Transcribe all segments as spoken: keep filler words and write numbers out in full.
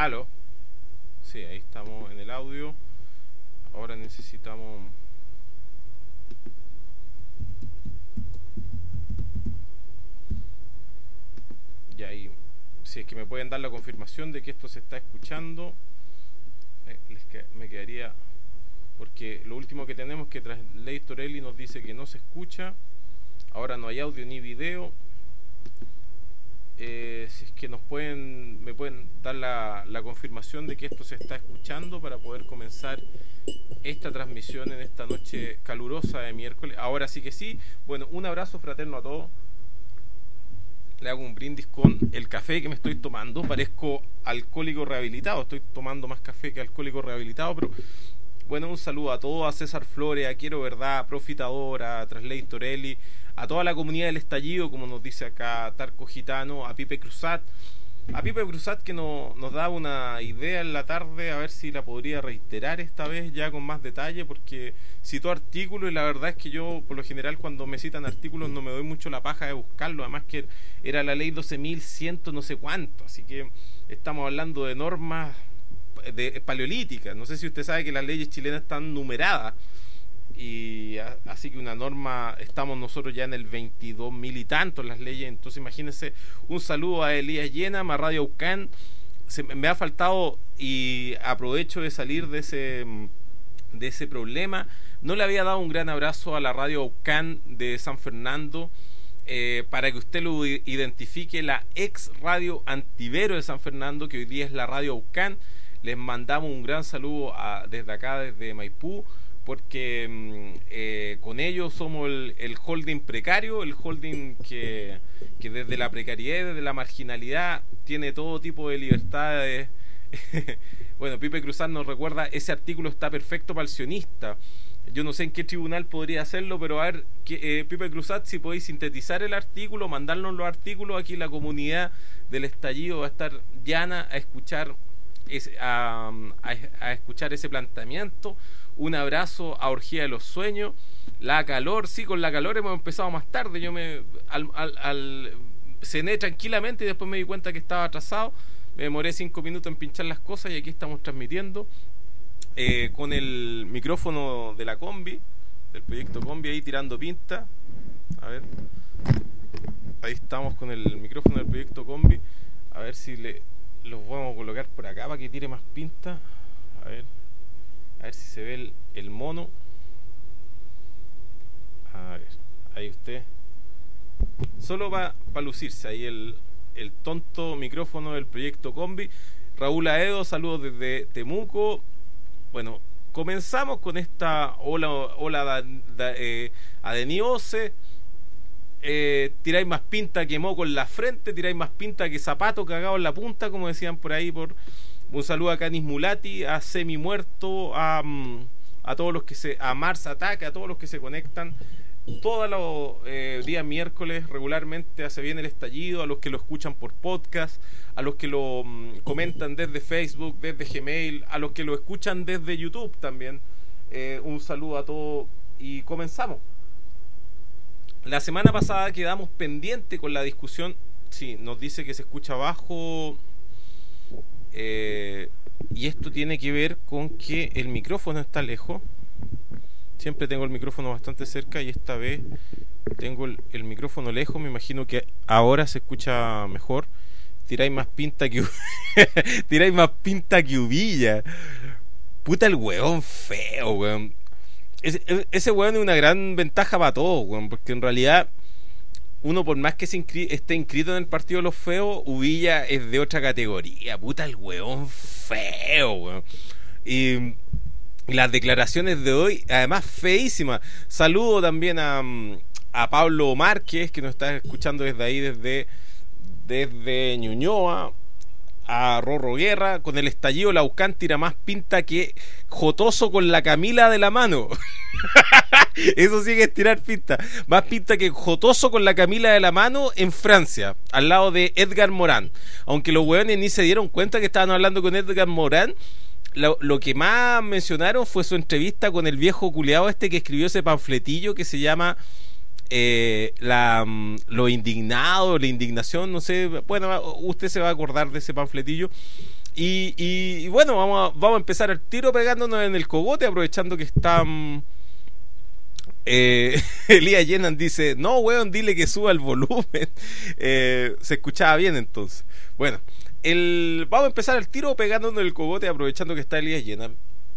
Aló. Sí, ahí estamos en el audio. Ahora necesitamos... Y ahí, si es que me pueden dar la confirmación de que esto se está escuchando, eh, les que, me quedaría... Porque lo último que tenemos es que Translator Eli nos dice que no se escucha. Ahora no hay audio ni video. Eh, si es que nos pueden, me pueden dar la, la confirmación de que esto se está escuchando para poder comenzar esta transmisión en esta noche calurosa de miércoles. Ahora sí que sí. Bueno, un abrazo fraterno a todos. Le hago un brindis con el café que me estoy tomando. Parezco alcohólico rehabilitado. Estoy tomando más café que alcohólico rehabilitado, pero bueno, un saludo a todos, a César Flores, a Quiero Verdad, a Profitador, a Translator Eli, a toda la comunidad del estallido, como nos dice acá Tarco Gitano, a Pipe Cruzat, a Pipe Cruzat que no, nos da una idea en la tarde, a ver si la podría reiterar esta vez ya con más detalle, porque citó artículos y la verdad es que yo por lo general cuando me citan artículos no me doy mucho la paja de buscarlo, además que era la ley doce mil cien no sé cuánto, así que estamos hablando de normas de paleolítica. No sé si usted sabe que las leyes chilenas están numeradas y a, así que una norma, estamos nosotros ya en el veintidós mil y tantos las leyes, entonces imagínense. Un saludo a Elías Llena, a Radio Aucán. Se me ha faltado y aprovecho de salir de ese de ese problema. No le había dado un gran abrazo a la Radio Aucán de San Fernando, eh, para que usted lo identifique, la ex Radio Antivero de San Fernando, que hoy día es la Radio Aucán. Les mandamos un gran saludo a, desde acá, desde Maipú, porque eh, con ellos somos el, el holding precario, el holding que, que desde la precariedad y desde la marginalidad tiene todo tipo de libertades. Bueno, Pipe Cruzat nos recuerda, ese artículo está perfecto para el sionista. Yo no sé en qué tribunal podría hacerlo, pero a ver, que, eh, Pipe Cruzat, si podéis sintetizar el artículo, mandarnos los artículos, aquí la comunidad del estallido va a estar llana a escuchar Es, a, a, a escuchar ese planteamiento. Un abrazo a Orgía de los Sueños. La calor, sí, con la calor hemos empezado más tarde. Yo me al, al, al, cené tranquilamente y después me di cuenta que estaba atrasado. Me demoré cinco minutos en pinchar las cosas y aquí estamos transmitiendo eh, con el micrófono de la combi, del proyecto combi, ahí tirando pinta. A ver, ahí estamos con el micrófono del proyecto combi. A ver si le los vamos a colocar por acá para que tire más pinta. A ver, a ver si se ve el, el mono. A ver, ahí usted. Solo va para lucirse ahí el, el tonto micrófono del proyecto combi. Raúl Aedo, saludos desde Temuco. Bueno, comenzamos con esta ola, ola da, da, eh, adeniose. Eh, tiráis más pinta que moco en la frente, tiráis más pinta que zapato cagado en la punta, como decían por ahí. Por un saludo a Canis Mulati, a Semi Muerto, a, a todos los que se, a Mars Attack, a todos los que se conectan todos los eh, días miércoles regularmente hace bien el estallido, a los que lo escuchan por podcast, a los que lo um, comentan desde Facebook, desde Gmail, a los que lo escuchan desde YouTube también. Eh, un saludo a todos y comenzamos. La semana pasada quedamos pendiente con la discusión. Sí, nos dice que se escucha bajo, eh, y esto tiene que ver con que el micrófono está lejos. Siempre tengo el micrófono bastante cerca y esta vez tengo el, el micrófono lejos. Me imagino que ahora se escucha mejor. Tiráis más pinta que tiráis más pinta que Uvilla. Puta el huevón feo, weón. Ese, ese weón es una gran ventaja para todos, weón, porque en realidad uno, por más que se inscri- esté inscrito en el partido de los feos, Uvilla es de otra categoría. Puta el weón feo, weón. Y, y las declaraciones de hoy, además feísimas. Saludo también a, a Pablo Márquez, que nos está escuchando desde ahí, desde, desde Ñuñoa. A Rorro Guerra, con el estallido la Aucán tira más pinta que Jotoso con la Camila de la mano. Eso sí que es tirar pinta. Más pinta que Jotoso con la Camila de la mano en Francia, al lado de Edgar Morán. Aunque los hueones ni se dieron cuenta que estaban hablando con Edgar Morán. Lo, lo que más mencionaron fue su entrevista con el viejo culeado este que escribió ese panfletillo que se llama eh, la, lo indignado, la indignación, no sé, bueno, usted se va a acordar de ese panfletillo. Y, y, y bueno, vamos a, vamos a empezar al tiro pegándonos en el cogote, aprovechando que están... Eh, Elías Llenan dice, no, weón, dile que suba el volumen. Eh, se escuchaba bien entonces. Bueno, el, vamos a empezar al tiro pegándonos en el cogote, aprovechando que está Elías Llenan,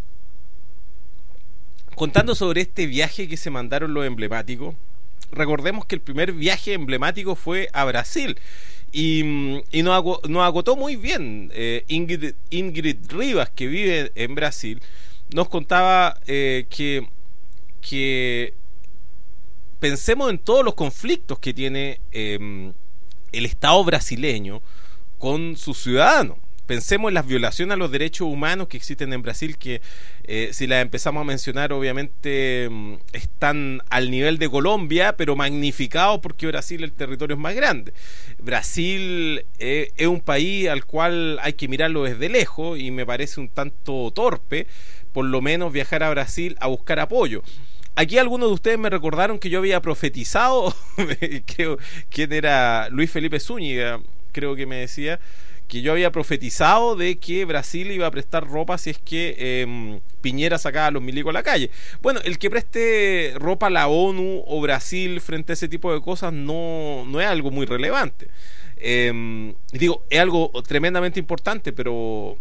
contando sobre este viaje que se mandaron los emblemáticos. Recordemos que el primer viaje emblemático fue a Brasil y, y nos, agotó, nos agotó muy bien. eh, Ingrid, Ingrid Rivas, que vive en Brasil, nos contaba eh, que que pensemos en todos los conflictos que tiene eh, el Estado brasileño con sus ciudadanos. Pensemos en las violaciones a los derechos humanos que existen en Brasil, que eh, si las empezamos a mencionar, obviamente eh, están al nivel de Colombia, pero magnificados porque Brasil, el territorio es más grande. Brasil eh, es un país al cual hay que mirarlo desde lejos, y me parece un tanto torpe, por lo menos, viajar a Brasil a buscar apoyo. Aquí algunos de ustedes me recordaron que yo había profetizado, creo, ¿quién era? Luis Felipe Zúñiga, creo que me decía, que yo había profetizado de que Brasil iba a prestar ropa si es que eh, Piñera sacaba a los milicos a la calle. Bueno, el que preste ropa a la ONU o Brasil frente a ese tipo de cosas no, no es algo muy relevante. Eh, digo, es algo tremendamente importante, pero...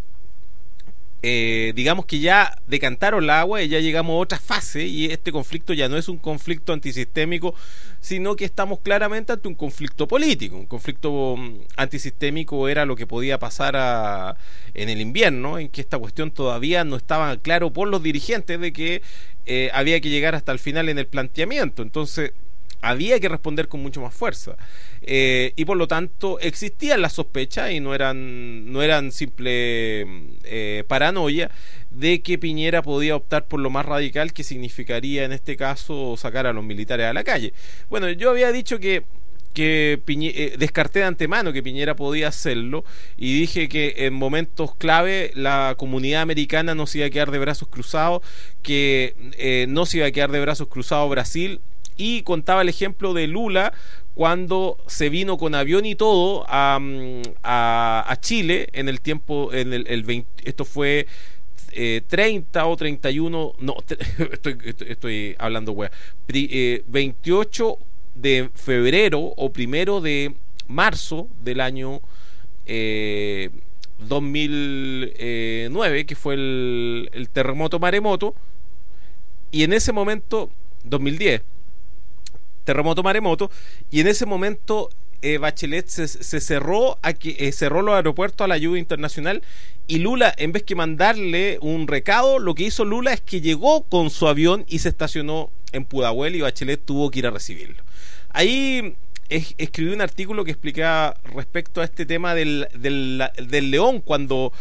Eh, digamos que ya decantaron la agua y ya llegamos a otra fase, y este conflicto ya no es un conflicto antisistémico, sino que estamos claramente ante un conflicto político. Un conflicto antisistémico era lo que podía pasar a, en el invierno, en que esta cuestión todavía no estaba claro por los dirigentes de que eh, había que llegar hasta el final en el planteamiento. Entonces había que responder con mucho más fuerza, eh, y por lo tanto existían las sospechas, y no eran no eran simple eh, paranoia, de que Piñera podía optar por lo más radical, que significaría en este caso sacar a los militares a la calle. Bueno, yo había dicho que que Piñe, eh, descarté de antemano que Piñera podía hacerlo, y dije que en momentos clave la comunidad americana no se iba a quedar de brazos cruzados, que eh, no se iba a quedar de brazos cruzados Brasil. Y contaba el ejemplo de Lula cuando se vino con avión y todo a, a, a Chile en el tiempo, en el, el veinte, esto fue eh, treinta o treinta y uno, no, estoy, estoy, estoy hablando wea, eh, veintiocho de febrero o primero de marzo del año eh, dos mil nueve, que fue el, el terremoto maremoto, y en ese momento, dos mil diez, terremoto maremoto, y en ese momento eh, Bachelet se, se cerró a que, eh, cerró los aeropuertos a la ayuda internacional, y Lula, en vez que mandarle un recado, lo que hizo Lula es que llegó con su avión y se estacionó en Pudahuel, y Bachelet tuvo que ir a recibirlo. Ahí es, escribí un artículo que explicaba respecto a este tema del, del, del león, cuando,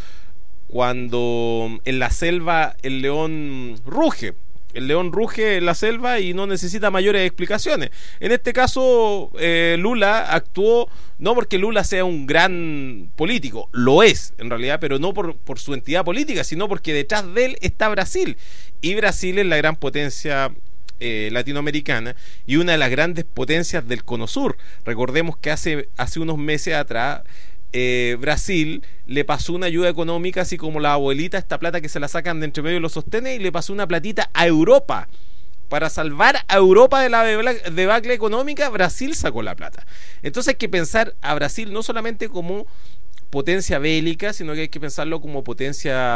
cuando en la selva el león ruge. El león ruge en la selva y no necesita mayores explicaciones. En este caso, eh, Lula actuó, no porque Lula sea un gran político, lo es en realidad, pero no por, por su entidad política, sino porque detrás de él está Brasil. Y Brasil es la gran potencia eh, latinoamericana y una de las grandes potencias del Cono Sur. Recordemos que hace, hace unos meses atrás, Eh, Brasil le pasó una ayuda económica, así como la abuelita, esta plata que se la sacan de entre medio y los sostenes, y le pasó una platita a Europa. Para salvar a Europa de la debacle económica, Brasil sacó la plata. Entonces hay que pensar a Brasil no solamente como potencia bélica, sino que hay que pensarlo como potencia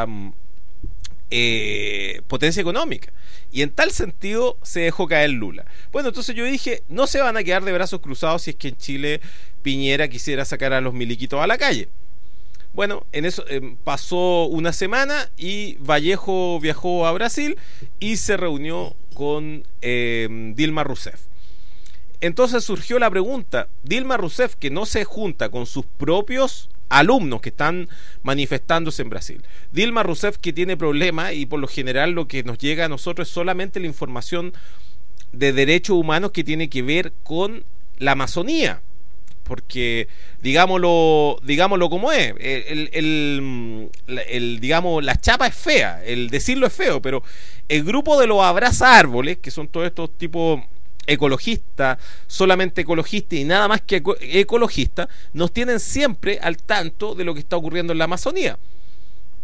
eh, potencia económica. Y en tal sentido se dejó caer Lula. Bueno, entonces yo dije, no se van a quedar de brazos cruzados si es que en Chile Piñera quisiera sacar a los miliquitos a la calle. Bueno, en eso eh, pasó una semana y Vallejo viajó a Brasil y se reunió con eh, Dilma Rousseff. Entonces surgió la pregunta, Dilma Rousseff, que no se junta con sus propios alumnos que están manifestándose en Brasil, Dilma Rousseff, que tiene problemas, y por lo general lo que nos llega a nosotros es solamente la información de derechos humanos que tiene que ver con la Amazonía, porque digámoslo digámoslo como es, el, el, el, el digamos la chapa es fea, el decirlo es feo, pero el grupo de los abraza árboles, que son todos estos tipos ecologistas, solamente ecologistas y nada más que ecologistas, nos tienen siempre al tanto de lo que está ocurriendo en la Amazonía.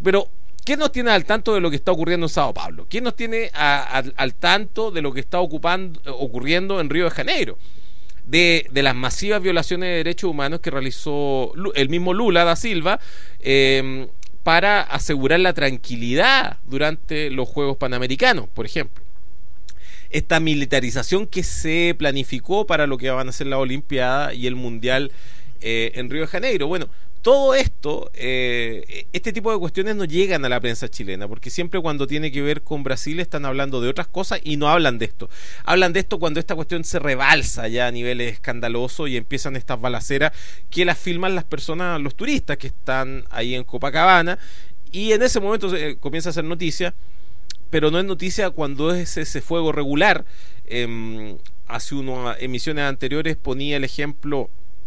Pero ¿quién nos tiene al tanto de lo que está ocurriendo en Sao Paulo? ¿Quién nos tiene a, a, al tanto de lo que está ocupando, ocurriendo en Río de Janeiro? De, de las masivas violaciones de derechos humanos que realizó el mismo Lula da Silva eh, para asegurar la tranquilidad durante los Juegos Panamericanos, por ejemplo. Esta militarización que se planificó para lo que van a ser la Olimpiada y el Mundial eh, en Río de Janeiro. Bueno, todo esto, eh, este tipo de cuestiones no llegan a la prensa chilena, porque siempre cuando tiene que ver con Brasil están hablando de otras cosas y no hablan de esto. Hablan de esto cuando esta cuestión se rebalsa ya a niveles escandalosos y empiezan estas balaceras que las filman las personas, los turistas que están ahí en Copacabana, y en ese momento eh, comienza a ser noticia, pero no es noticia cuando es ese fuego regular. Eh, hace unas emisiones anteriores ponía el ejemplo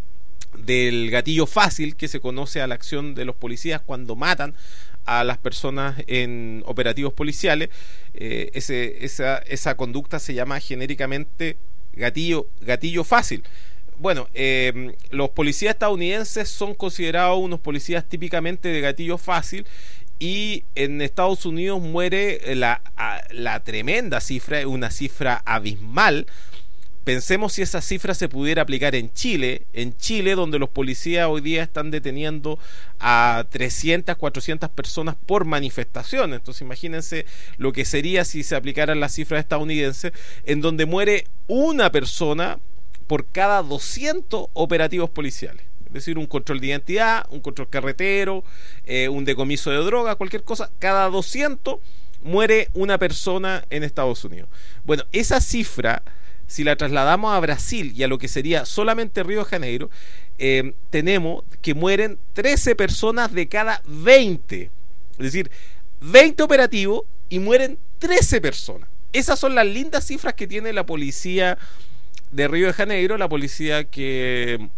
del gatillo fácil que se conoce a la acción de los policías cuando matan a las personas en operativos policiales. Eh, ese, esa, esa conducta se llama genéricamente gatillo, gatillo fácil. Bueno, eh, los policías estadounidenses son considerados unos policías típicamente de gatillo fácil, y en Estados Unidos muere la, la tremenda cifra, una cifra abismal. Pensemos si esa cifra se pudiera aplicar en Chile, en Chile donde los policías hoy día están deteniendo a trescientas, cuatrocientas personas por manifestación. Entonces imagínense lo que sería si se aplicaran las cifras estadounidenses, en donde muere una persona por cada doscientos operativos policiales. Es decir, un control de identidad, un control carretero, eh, un decomiso de droga, cualquier cosa, cada doscientos muere una persona en Estados Unidos. Bueno, esa cifra, si la trasladamos a Brasil y a lo que sería solamente Río de Janeiro, eh, tenemos que mueren trece personas de cada veinte. Es decir, veinte operativos y mueren trece personas. Esas son las lindas cifras que tiene la policía de Río de Janeiro, la policía que,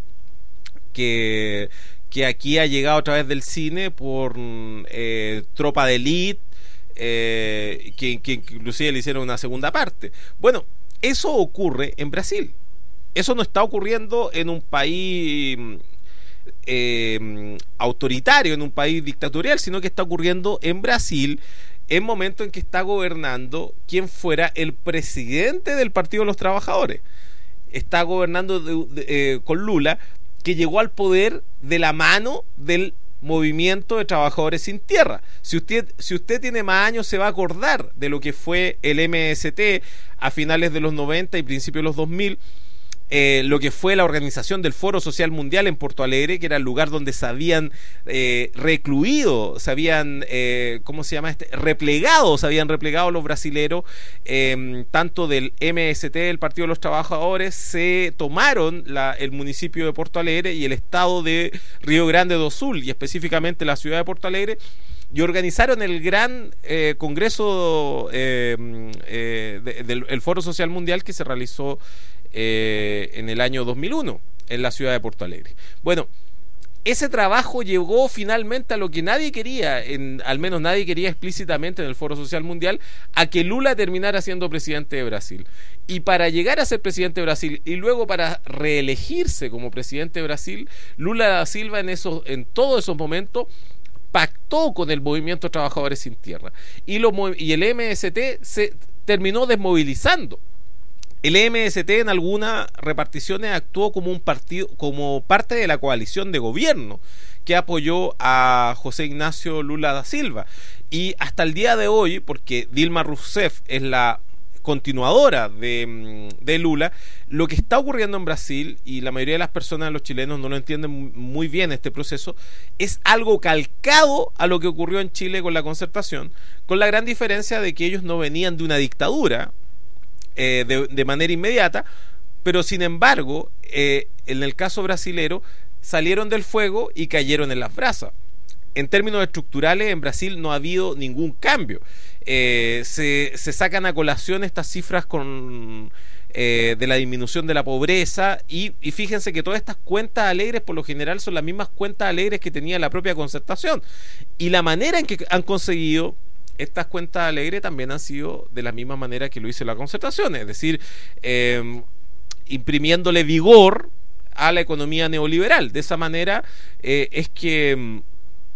que, que aquí ha llegado a través del cine por eh, Tropa de Elite, eh, que, que inclusive le hicieron una segunda parte. Bueno, eso ocurre en Brasil. Eso no está ocurriendo en un país eh, autoritario, en un país dictatorial, sino que está ocurriendo en Brasil, en momento en que está gobernando quien fuera el presidente del Partido de los Trabajadores. Está gobernando de, de, eh, con Lula, que llegó al poder de la mano del Movimiento de Trabajadores Sin Tierra. Si usted, si usted tiene más años, se va a acordar de lo que fue el M S T a finales de los noventa y principios de los dos mil, eh, lo que fue la organización del Foro Social Mundial en Porto Alegre, que era el lugar donde se habían eh, recluido, se habían, eh, ¿cómo se llama este? replegado, se habían replegado los brasileros, eh, tanto del M S T, el Partido de los Trabajadores, se tomaron la, el municipio de Porto Alegre y el estado de Río Grande do Sul, y específicamente la ciudad de Porto Alegre, y organizaron el gran eh, congreso eh, eh, de, del el Foro Social Mundial que se realizó eh, en el año dos mil uno en la ciudad de Porto Alegre. Bueno, ese trabajo llegó finalmente a lo que nadie quería, en, al menos nadie quería explícitamente en el Foro Social Mundial, a que Lula terminara siendo presidente de Brasil. Y para llegar a ser presidente de Brasil y luego para reelegirse como presidente de Brasil, Lula da Silva en, esos, en todos esos momentos pactó con el Movimiento de Trabajadores Sin Tierra, y, lo, y el M S T se terminó desmovilizando. El M S T en algunas reparticiones actuó como un partido, como parte de la coalición de gobierno que apoyó a José Ignacio Lula da Silva, y hasta el día de hoy, porque Dilma Rousseff es la continuadora de, de Lula, lo que está ocurriendo en Brasil, y la mayoría de las personas, los chilenos, no lo entienden muy bien este proceso, es algo calcado a lo que ocurrió en Chile con la Concertación, con la gran diferencia de que ellos no venían de una dictadura eh, de, de manera inmediata, pero sin embargo, eh, en el caso brasilero, salieron del fuego y cayeron en las brasas. En términos estructurales, en Brasil no ha habido ningún cambio. Eh, se, se sacan a colación estas cifras con, eh, de la disminución de la pobreza, y, y fíjense que todas estas cuentas alegres por lo general son las mismas cuentas alegres que tenía la propia Concertación, y la manera en que han conseguido estas cuentas alegres también han sido de la misma manera que lo hizo la Concertación, es decir, eh, imprimiéndole vigor a la economía neoliberal. De esa manera eh, es que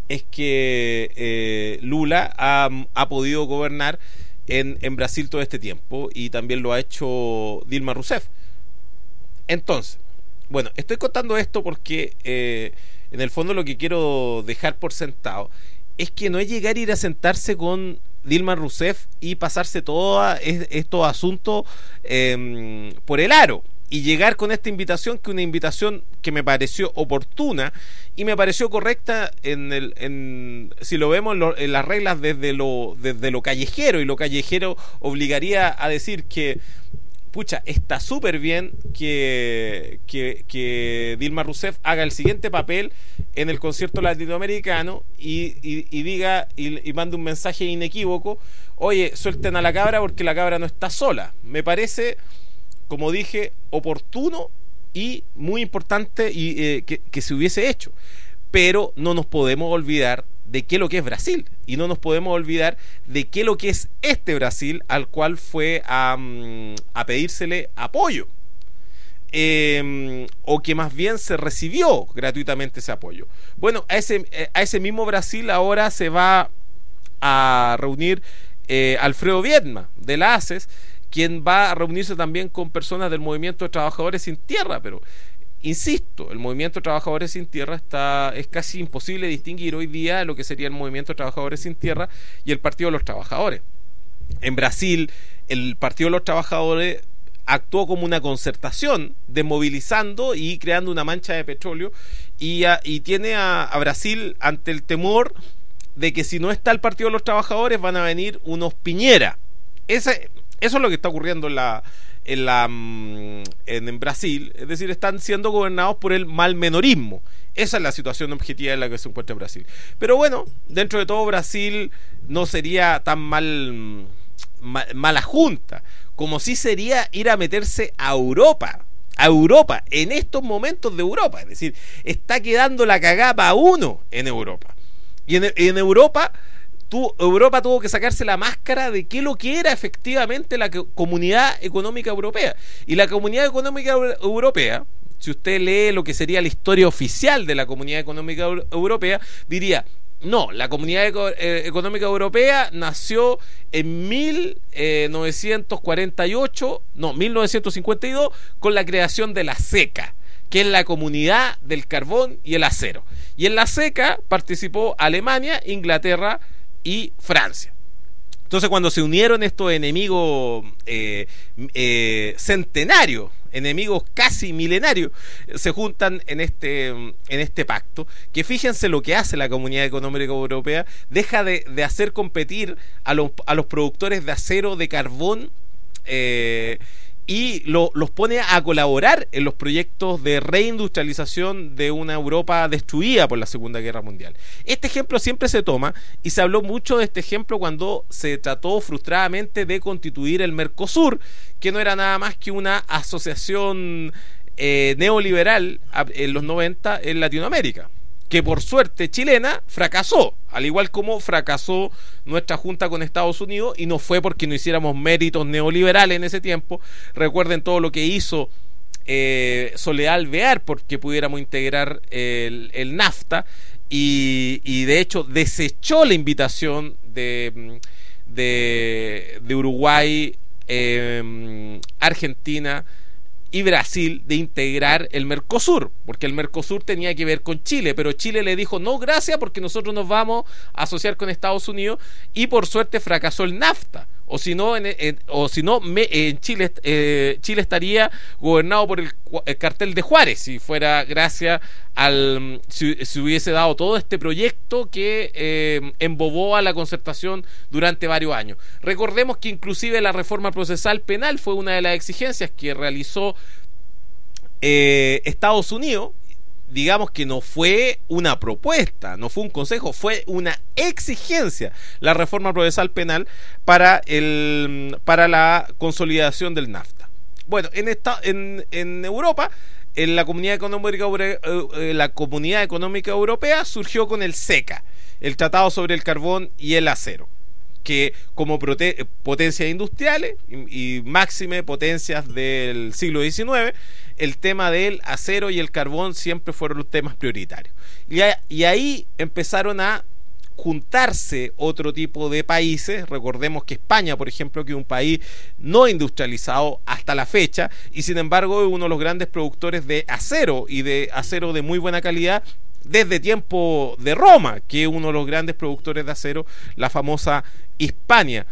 es que eh, Lula ha, ha podido gobernar en, en Brasil todo este tiempo, y también lo ha hecho Dilma Rousseff. Entonces, bueno, estoy contando esto porque eh, en el fondo lo que quiero dejar por sentado es que no es llegar a ir a sentarse con Dilma Rousseff y pasarse todos estos asuntos eh, por el aro, y llegar con esta invitación, que una invitación que me pareció oportuna y me pareció correcta en el, en, si lo vemos en, lo, en las reglas desde lo, desde lo callejero, y lo callejero obligaría a decir que pucha, está súper bien que, que, que Dilma Rousseff haga el siguiente papel en el concierto latinoamericano y, y, y diga y, y mande un mensaje inequívoco: oye, suelten a la cabra porque la cabra no está sola. Me parece, como dije, oportuno y muy importante y eh, que, que se hubiese hecho. Pero no nos podemos olvidar de qué es lo que es Brasil, y no nos podemos olvidar de qué es lo que es este Brasil al cual fue a, a pedírsele apoyo, eh, o que más bien se recibió gratuitamente ese apoyo. Bueno, a ese, a ese mismo Brasil ahora se va a reunir eh, Alfredo Viedma de la A C E S, quien va a reunirse también con personas del Movimiento de Trabajadores Sin Tierra, pero insisto, el Movimiento de Trabajadores Sin Tierra está, es casi imposible distinguir hoy día lo que sería el Movimiento de Trabajadores Sin Tierra y el Partido de los Trabajadores. En Brasil, el Partido de los Trabajadores actuó como una concertación, desmovilizando y creando una mancha de petróleo, y, a, y tiene a, a Brasil ante el temor de que si no está el Partido de los Trabajadores van a venir unos Piñera. Ese, eso es lo que está ocurriendo en la... En, la, en, en Brasil, es decir, están siendo gobernados por el malmenorismo. Esa es la situación objetiva en la que se encuentra Brasil. Pero bueno, dentro de todo Brasil no sería tan mal, mal mala junta, como sí sería ir a meterse a Europa, a Europa, en estos momentos de Europa. Es decir, está quedando la cagada para uno en Europa. Y en, en Europa... Tu, Europa tuvo que sacarse la máscara de qué lo que era efectivamente la Comunidad Económica Europea. Y la Comunidad Económica Europea, si usted lee lo que sería la historia oficial de la Comunidad Económica Europea, diría: no, la Comunidad Eco- eh, Económica Europea nació en mil novecientos cuarenta y ocho, no, mil novecientos cincuenta y dos, con la creación de la CECA, que es la Comunidad del Carbón y el Acero. Y en la CECA participó Alemania, Inglaterra y Francia. Entonces, cuando se unieron estos enemigos eh, eh, centenarios, enemigos casi milenarios, se juntan en este, en este pacto, que fíjense lo que hace la Comunidad Económica Europea: deja de, de hacer competir a los, a los productores de acero, de carbón, eh, y lo, los pone a colaborar en los proyectos de reindustrialización de una Europa destruida por la Segunda Guerra Mundial. Este ejemplo siempre se toma, y se habló mucho de este ejemplo cuando se trató frustradamente de constituir el Mercosur, que no era nada más que una asociación eh, neoliberal en los noventa en Latinoamérica, que por suerte chilena fracasó, al igual como fracasó nuestra junta con Estados Unidos, y no fue porque no hiciéramos méritos neoliberales en ese tiempo. Recuerden todo lo que hizo eh, Soledad Alvear porque pudiéramos integrar el, el NAFTA, y, y de hecho desechó la invitación de, de, de Uruguay, eh, Argentina y Brasil de integrar el Mercosur, porque el Mercosur tenía que ver con Chile, pero Chile le dijo no gracias, porque nosotros nos vamos a asociar con Estados Unidos, y por suerte fracasó el NAFTA, o si no, en, en, o si no me, en Chile eh, Chile estaría gobernado por el, el cartel de Juárez, si fuera gracias al si, si hubiese dado todo este proyecto que eh, embobó a la concertación durante varios años. Recordemos que inclusive la reforma procesal penal fue una de las exigencias que realizó eh, Estados Unidos. Digamos que no fue una propuesta, no fue un consejo, fue una exigencia la reforma procesal penal para el para la consolidación del NAFTA. Bueno, en esta en, en Europa, en la Comunidad Económica eh, la Comunidad Económica Europea surgió con el CECA, el Tratado sobre el Carbón y el Acero, que como prote- potencias industriales y, y máxime potencias del siglo diecinueve, el tema del acero y el carbón siempre fueron los temas prioritarios. Y, a, y ahí empezaron a juntarse otro tipo de países. Recordemos que España, por ejemplo, que es un país no industrializado hasta la fecha, y sin embargo es uno de los grandes productores de acero, y de acero de muy buena calidad, desde tiempo de Roma, que es uno de los grandes productores de acero, la famosa Hispania.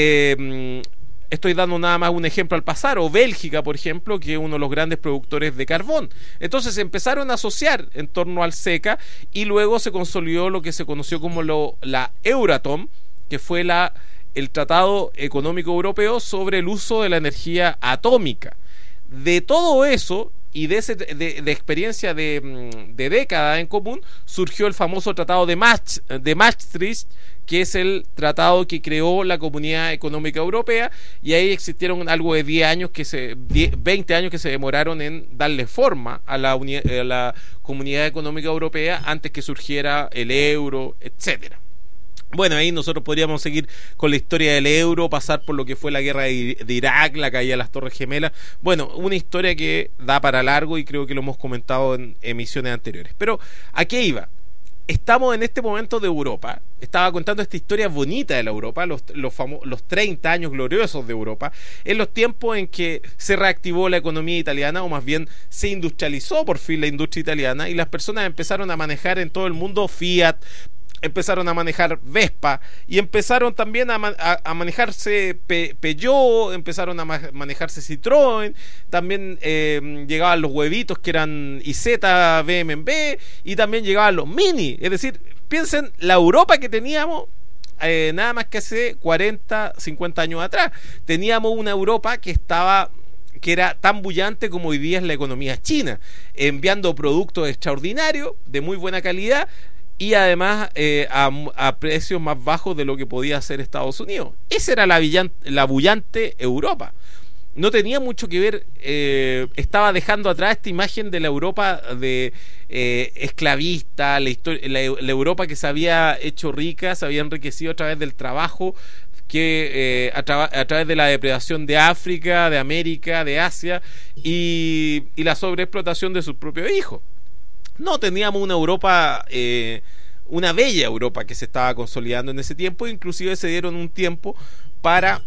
Eh, estoy dando nada más un ejemplo al pasar, o Bélgica, por ejemplo, que es uno de los grandes productores de carbón. Entonces se empezaron a asociar en torno al SECA, y luego se consolidó lo que se conoció como lo, la Euratom, que fue la, el Tratado Económico Europeo sobre el uso de la energía atómica. De todo eso y de, ese, de, de experiencia de, de década en común, surgió el famoso Tratado de, Mach, de Maastricht, que es el tratado que creó la Comunidad Económica Europea, y ahí existieron algo de diez años que se, diez, veinte años que se demoraron en darle forma a la, uni, a la Comunidad Económica Europea antes que surgiera el euro, etcétera. Bueno, ahí nosotros podríamos seguir con la historia del euro, pasar por lo que fue la guerra de Irak, la caída de las Torres Gemelas. Bueno, una historia que da para largo y creo que lo hemos comentado en emisiones anteriores. Pero, ¿a qué iba? Estamos en este momento de Europa. Estaba contando esta historia bonita de la Europa, los, los, famo- los treinta años gloriosos de Europa, en los tiempos en que se reactivó la economía italiana, o más bien se industrializó por fin la industria italiana, y las personas empezaron a manejar en todo el mundo Fiat, empezaron a manejar Vespa, y empezaron también a, man- a, a manejarse Pe- Peugeot, empezaron a ma- manejarse Citroën, también eh, llegaban los huevitos que eran I Z, B M W, y también llegaban los Mini. Es decir, piensen la Europa que teníamos eh, nada más que hace cuarenta, cincuenta años atrás. Teníamos una Europa que estaba... que era tan bullante como hoy día es la economía china, enviando productos extraordinarios, de muy buena calidad, y además eh, a, a precios más bajos de lo que podía hacer Estados Unidos. Esa era la, villante, la bullante Europa. No tenía mucho que ver, eh, estaba dejando atrás esta imagen de la Europa de eh, esclavista, la, historia, la, la Europa que se había hecho rica, se había enriquecido a través del trabajo, que eh, a, tra- a través de la depredación de África, de América, de Asia, y, y la sobreexplotación de sus propios hijos. No, teníamos una Europa, eh, una bella Europa que se estaba consolidando en ese tiempo. Inclusive se dieron un tiempo para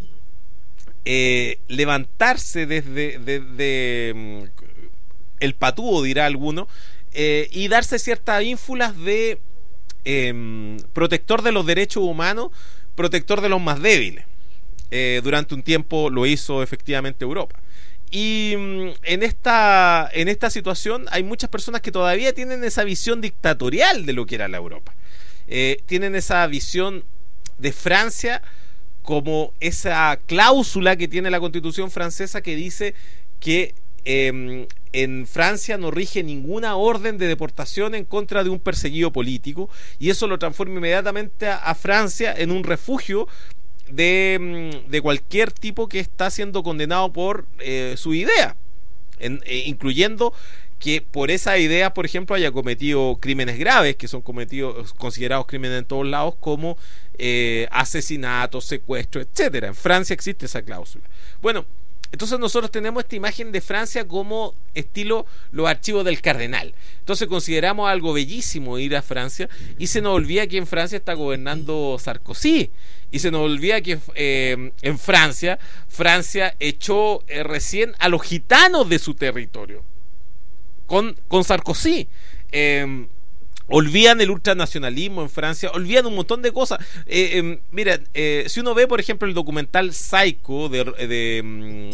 eh, levantarse desde, desde el patúo, dirá alguno, eh, y darse ciertas ínfulas de eh, protector de los derechos humanos, protector de los más débiles. Eh, durante un tiempo lo hizo efectivamente Europa. Y en esta, en esta situación hay muchas personas que todavía tienen esa visión dictatorial de lo que era la Europa. Eh, tienen esa visión de Francia como esa cláusula que tiene la Constitución francesa que dice que eh, en Francia no rige ninguna orden de deportación en contra de un perseguido político, y eso lo transforma inmediatamente a, a Francia en un refugio De, de cualquier tipo que está siendo condenado por eh, su idea, en, eh, incluyendo que por esa idea, por ejemplo, haya cometido crímenes graves, que son cometidos, considerados crímenes en todos lados, como eh, asesinatos, secuestros, etcétera. En Francia existe esa cláusula. Bueno, entonces nosotros tenemos esta imagen de Francia como estilo los archivos del cardenal. Entonces consideramos algo bellísimo ir a Francia, y se nos olvida que en Francia está gobernando Sarkozy. Y se nos olvida que eh, en Francia, Francia echó eh, recién a los gitanos de su territorio con, con Sarkozy. Eh, olvidan el ultranacionalismo en Francia, olvidan un montón de cosas. Eh, eh, mira, eh, si uno ve, por ejemplo, el documental Psycho de de,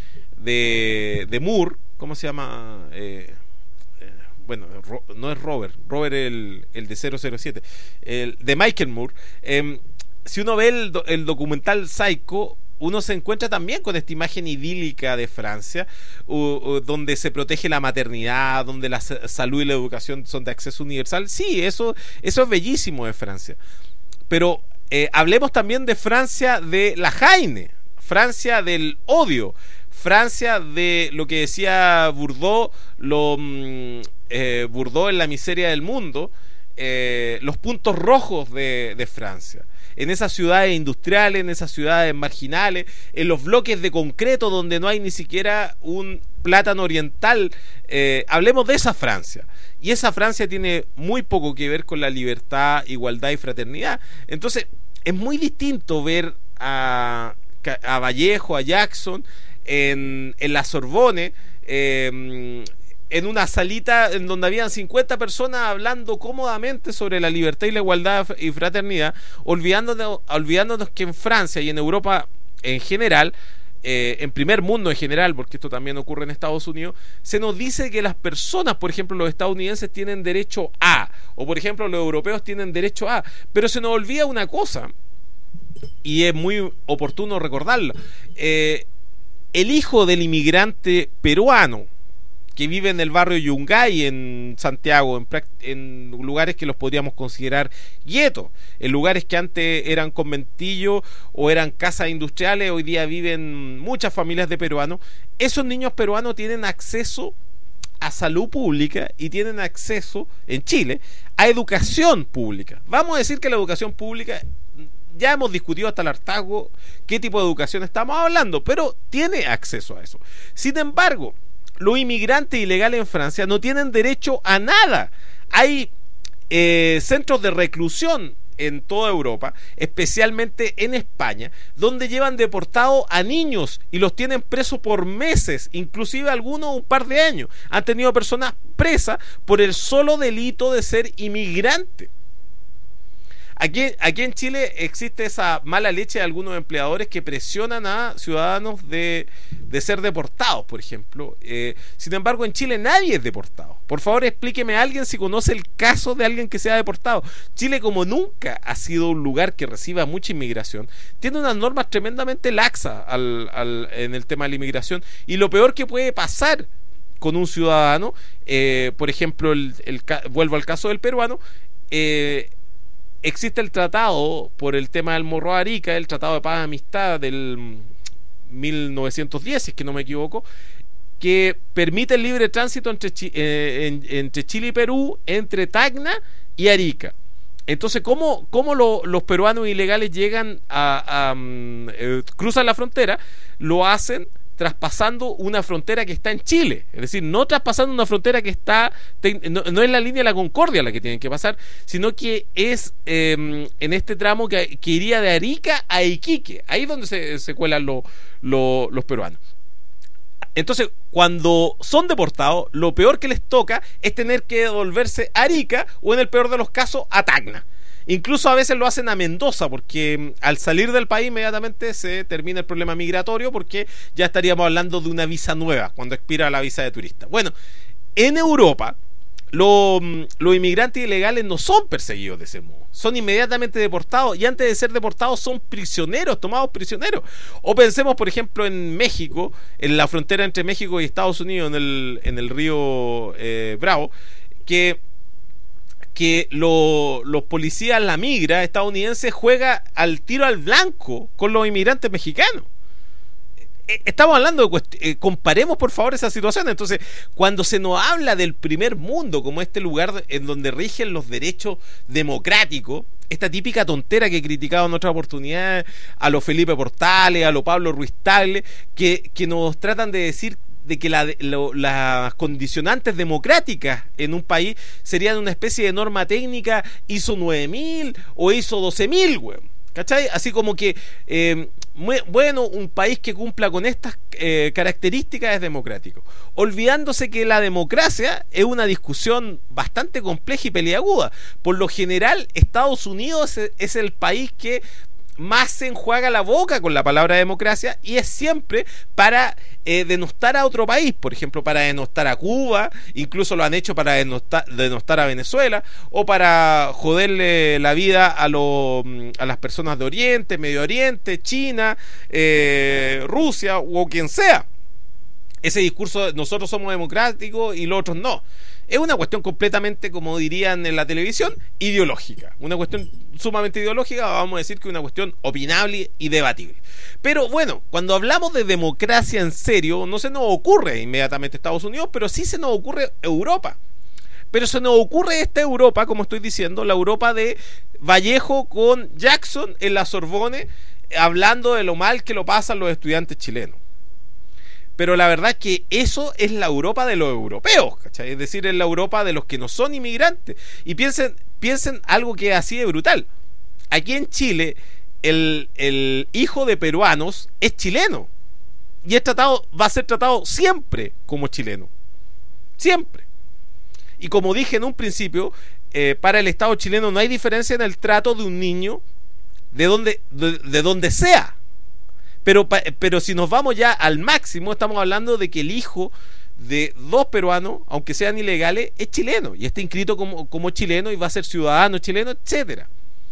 de, de Moore, ¿cómo se llama? Eh, eh, bueno, Ro, no es Robert, Robert el, el de cero cero siete, el de Michael Moore. Eh, si uno ve el, el documental Psycho, uno se encuentra también con esta imagen idílica de Francia, uh, uh, donde se protege la maternidad, donde la salud y la educación son de acceso universal. Sí, eso, eso es bellísimo de Francia. Pero eh, hablemos también de Francia de la Jaime, Francia del odio, Francia de lo que decía Bourdieu, lo, mm, eh, Bourdieu en La miseria del mundo, eh, los puntos rojos de, de Francia. En esas ciudades industriales, en esas ciudades marginales, en los bloques de concreto donde no hay ni siquiera un plátano oriental. Eh, hablemos de esa Francia. Y esa Francia tiene muy poco que ver con la libertad, igualdad y fraternidad. Entonces, es muy distinto ver a, a Vallejo, a Jackson, en, en la Sorbonne, eh, en una salita en donde habían cincuenta personas hablando cómodamente sobre la libertad y la igualdad y fraternidad, olvidándonos, olvidándonos que en Francia y en Europa en general, eh, en primer mundo en general, porque esto también ocurre en Estados Unidos, se nos dice que las personas, por ejemplo los estadounidenses tienen derecho a, o por ejemplo los europeos tienen derecho a, pero se nos olvida una cosa, y es muy oportuno recordarlo. eh, el hijo del inmigrante peruano que vive en el barrio Yungay en Santiago, en, en lugares que los podríamos considerar guetos, en lugares que antes eran conventillos o eran casas industriales, hoy día viven muchas familias de peruanos. Esos niños peruanos tienen acceso a salud pública y tienen acceso, en Chile, a educación pública. Vamos a decir que la educación pública, ya hemos discutido hasta el hartazgo qué tipo de educación estamos hablando, pero tiene acceso a eso. Sin embargo, los inmigrantes ilegales en Francia no tienen derecho a nada. Hay eh, centros de reclusión en toda Europa, especialmente en España, donde llevan deportados a niños y los tienen presos por meses, inclusive algunos un par de años. Han tenido personas presas por el solo delito de ser inmigrante. Aquí, aquí en Chile existe esa mala leche de algunos empleadores que presionan a ciudadanos de, de ser deportados, por ejemplo. Eh, sin embargo, en Chile nadie es deportado. Por favor, explíqueme a alguien si conoce el caso de alguien que sea deportado. Chile, como nunca ha sido un lugar que reciba mucha inmigración, tiene unas normas tremendamente laxas al, al, en el tema de la inmigración. Y lo peor que puede pasar con un ciudadano, eh, por ejemplo, el, el, vuelvo al caso del peruano, eh, existe el tratado por el tema del Morro Arica, el tratado de paz y amistad del mil novecientos diez, si es que no me equivoco, que permite el libre tránsito entre, eh, en, entre Chile y Perú, entre Tacna y Arica. Entonces, ¿cómo, cómo lo, los peruanos ilegales llegan a, a um, eh, cruzan la frontera? Lo hacen traspasando una frontera que está en Chile, es decir, no traspasando una frontera que está, no, no es la línea de la Concordia la que tienen que pasar, sino que es eh, en este tramo que, que iría de Arica a Iquique, ahí es donde se, se cuelan lo, lo, los peruanos. Entonces, cuando son deportados, lo peor que les toca es tener que devolverse a Arica o, en el peor de los casos, a Tacna. Incluso a veces lo hacen a Mendoza, porque al salir del país inmediatamente se termina el problema migratorio, porque ya estaríamos hablando de una visa nueva cuando expira la visa de turista. Bueno, en Europa los, los inmigrantes ilegales no son perseguidos de ese modo, son inmediatamente deportados, y antes de ser deportados son prisioneros, tomados prisioneros. O pensemos, por ejemplo, en México, en la frontera entre México y Estados Unidos, en el, en el río eh, Bravo, que que lo, los policías, la migra estadounidense juega al tiro al blanco con los inmigrantes mexicanos. Estamos hablando de eh, comparemos por favor esa situación. Entonces, cuando se nos habla del primer mundo como este lugar en donde rigen los derechos democráticos, esta típica tontera que he criticado en otras oportunidades a los Felipe Portales, a los Pablo Ruiz Tagle, que, que nos tratan de decir de que la, lo, las condicionantes democráticas en un país serían una especie de norma técnica I S O nueve mil o I S O doce mil, güey. ¿Cachai? Así como que, eh, muy, bueno, un país que cumpla con estas eh, características es democrático. Olvidándose que la democracia es una discusión bastante compleja y peliaguda. Por lo general, Estados Unidos es, es el país que más se enjuaga la boca con la palabra democracia, y es siempre para eh, denostar a otro país, por ejemplo, para denostar a Cuba, incluso lo han hecho para denostar, denostar a Venezuela, o para joderle la vida a, lo, a las personas de Oriente, Medio Oriente, China, eh, Rusia o quien sea. Ese discurso de nosotros somos democráticos y los otros no. Es una cuestión completamente, como dirían en la televisión, ideológica. Una cuestión sumamente ideológica, vamos a decir que una cuestión opinable y debatible. Pero bueno, cuando hablamos de democracia en serio, no se nos ocurre inmediatamente Estados Unidos, pero sí se nos ocurre Europa. Pero se nos ocurre esta Europa, como estoy diciendo, la Europa de Vallejo con Jackson en la Sorbonne, hablando de lo mal que lo pasan los estudiantes chilenos. Pero la verdad es que eso es la Europa de los europeos, ¿cachai? Es decir, es la Europa de los que no son inmigrantes. Y piensen, piensen algo que es así de brutal. Aquí en Chile, el, el hijo de peruanos es chileno. Y es tratado, va a ser tratado siempre como chileno. Siempre. Y como dije en un principio, eh, para el Estado chileno no hay diferencia en el trato de un niño de donde, de, de donde sea. Pero, pero si nos vamos ya al máximo, estamos hablando de que el hijo de dos peruanos, aunque sean ilegales, es chileno y está inscrito como, como chileno y va a ser ciudadano chileno, etcétera.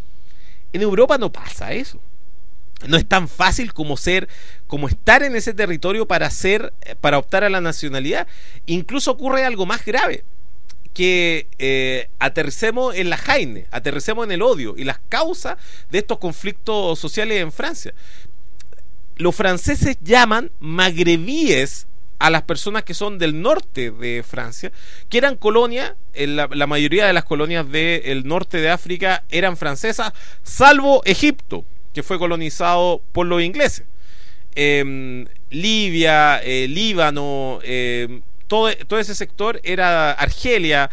En Europa no pasa eso. No es tan fácil como ser, como estar en ese territorio para ser, para optar a la nacionalidad. Incluso ocurre algo más grave, que eh, aterricemos en la jaine, aterricemos en el odio y las causas de estos conflictos sociales en Francia. Los franceses llaman magrebíes a las personas que son del norte de Francia, que eran colonias, la, la mayoría de las colonias del norte de África eran francesas, salvo Egipto, que fue colonizado por los ingleses. Eh, Libia, eh, Líbano, eh, todo, todo ese sector era Argelia,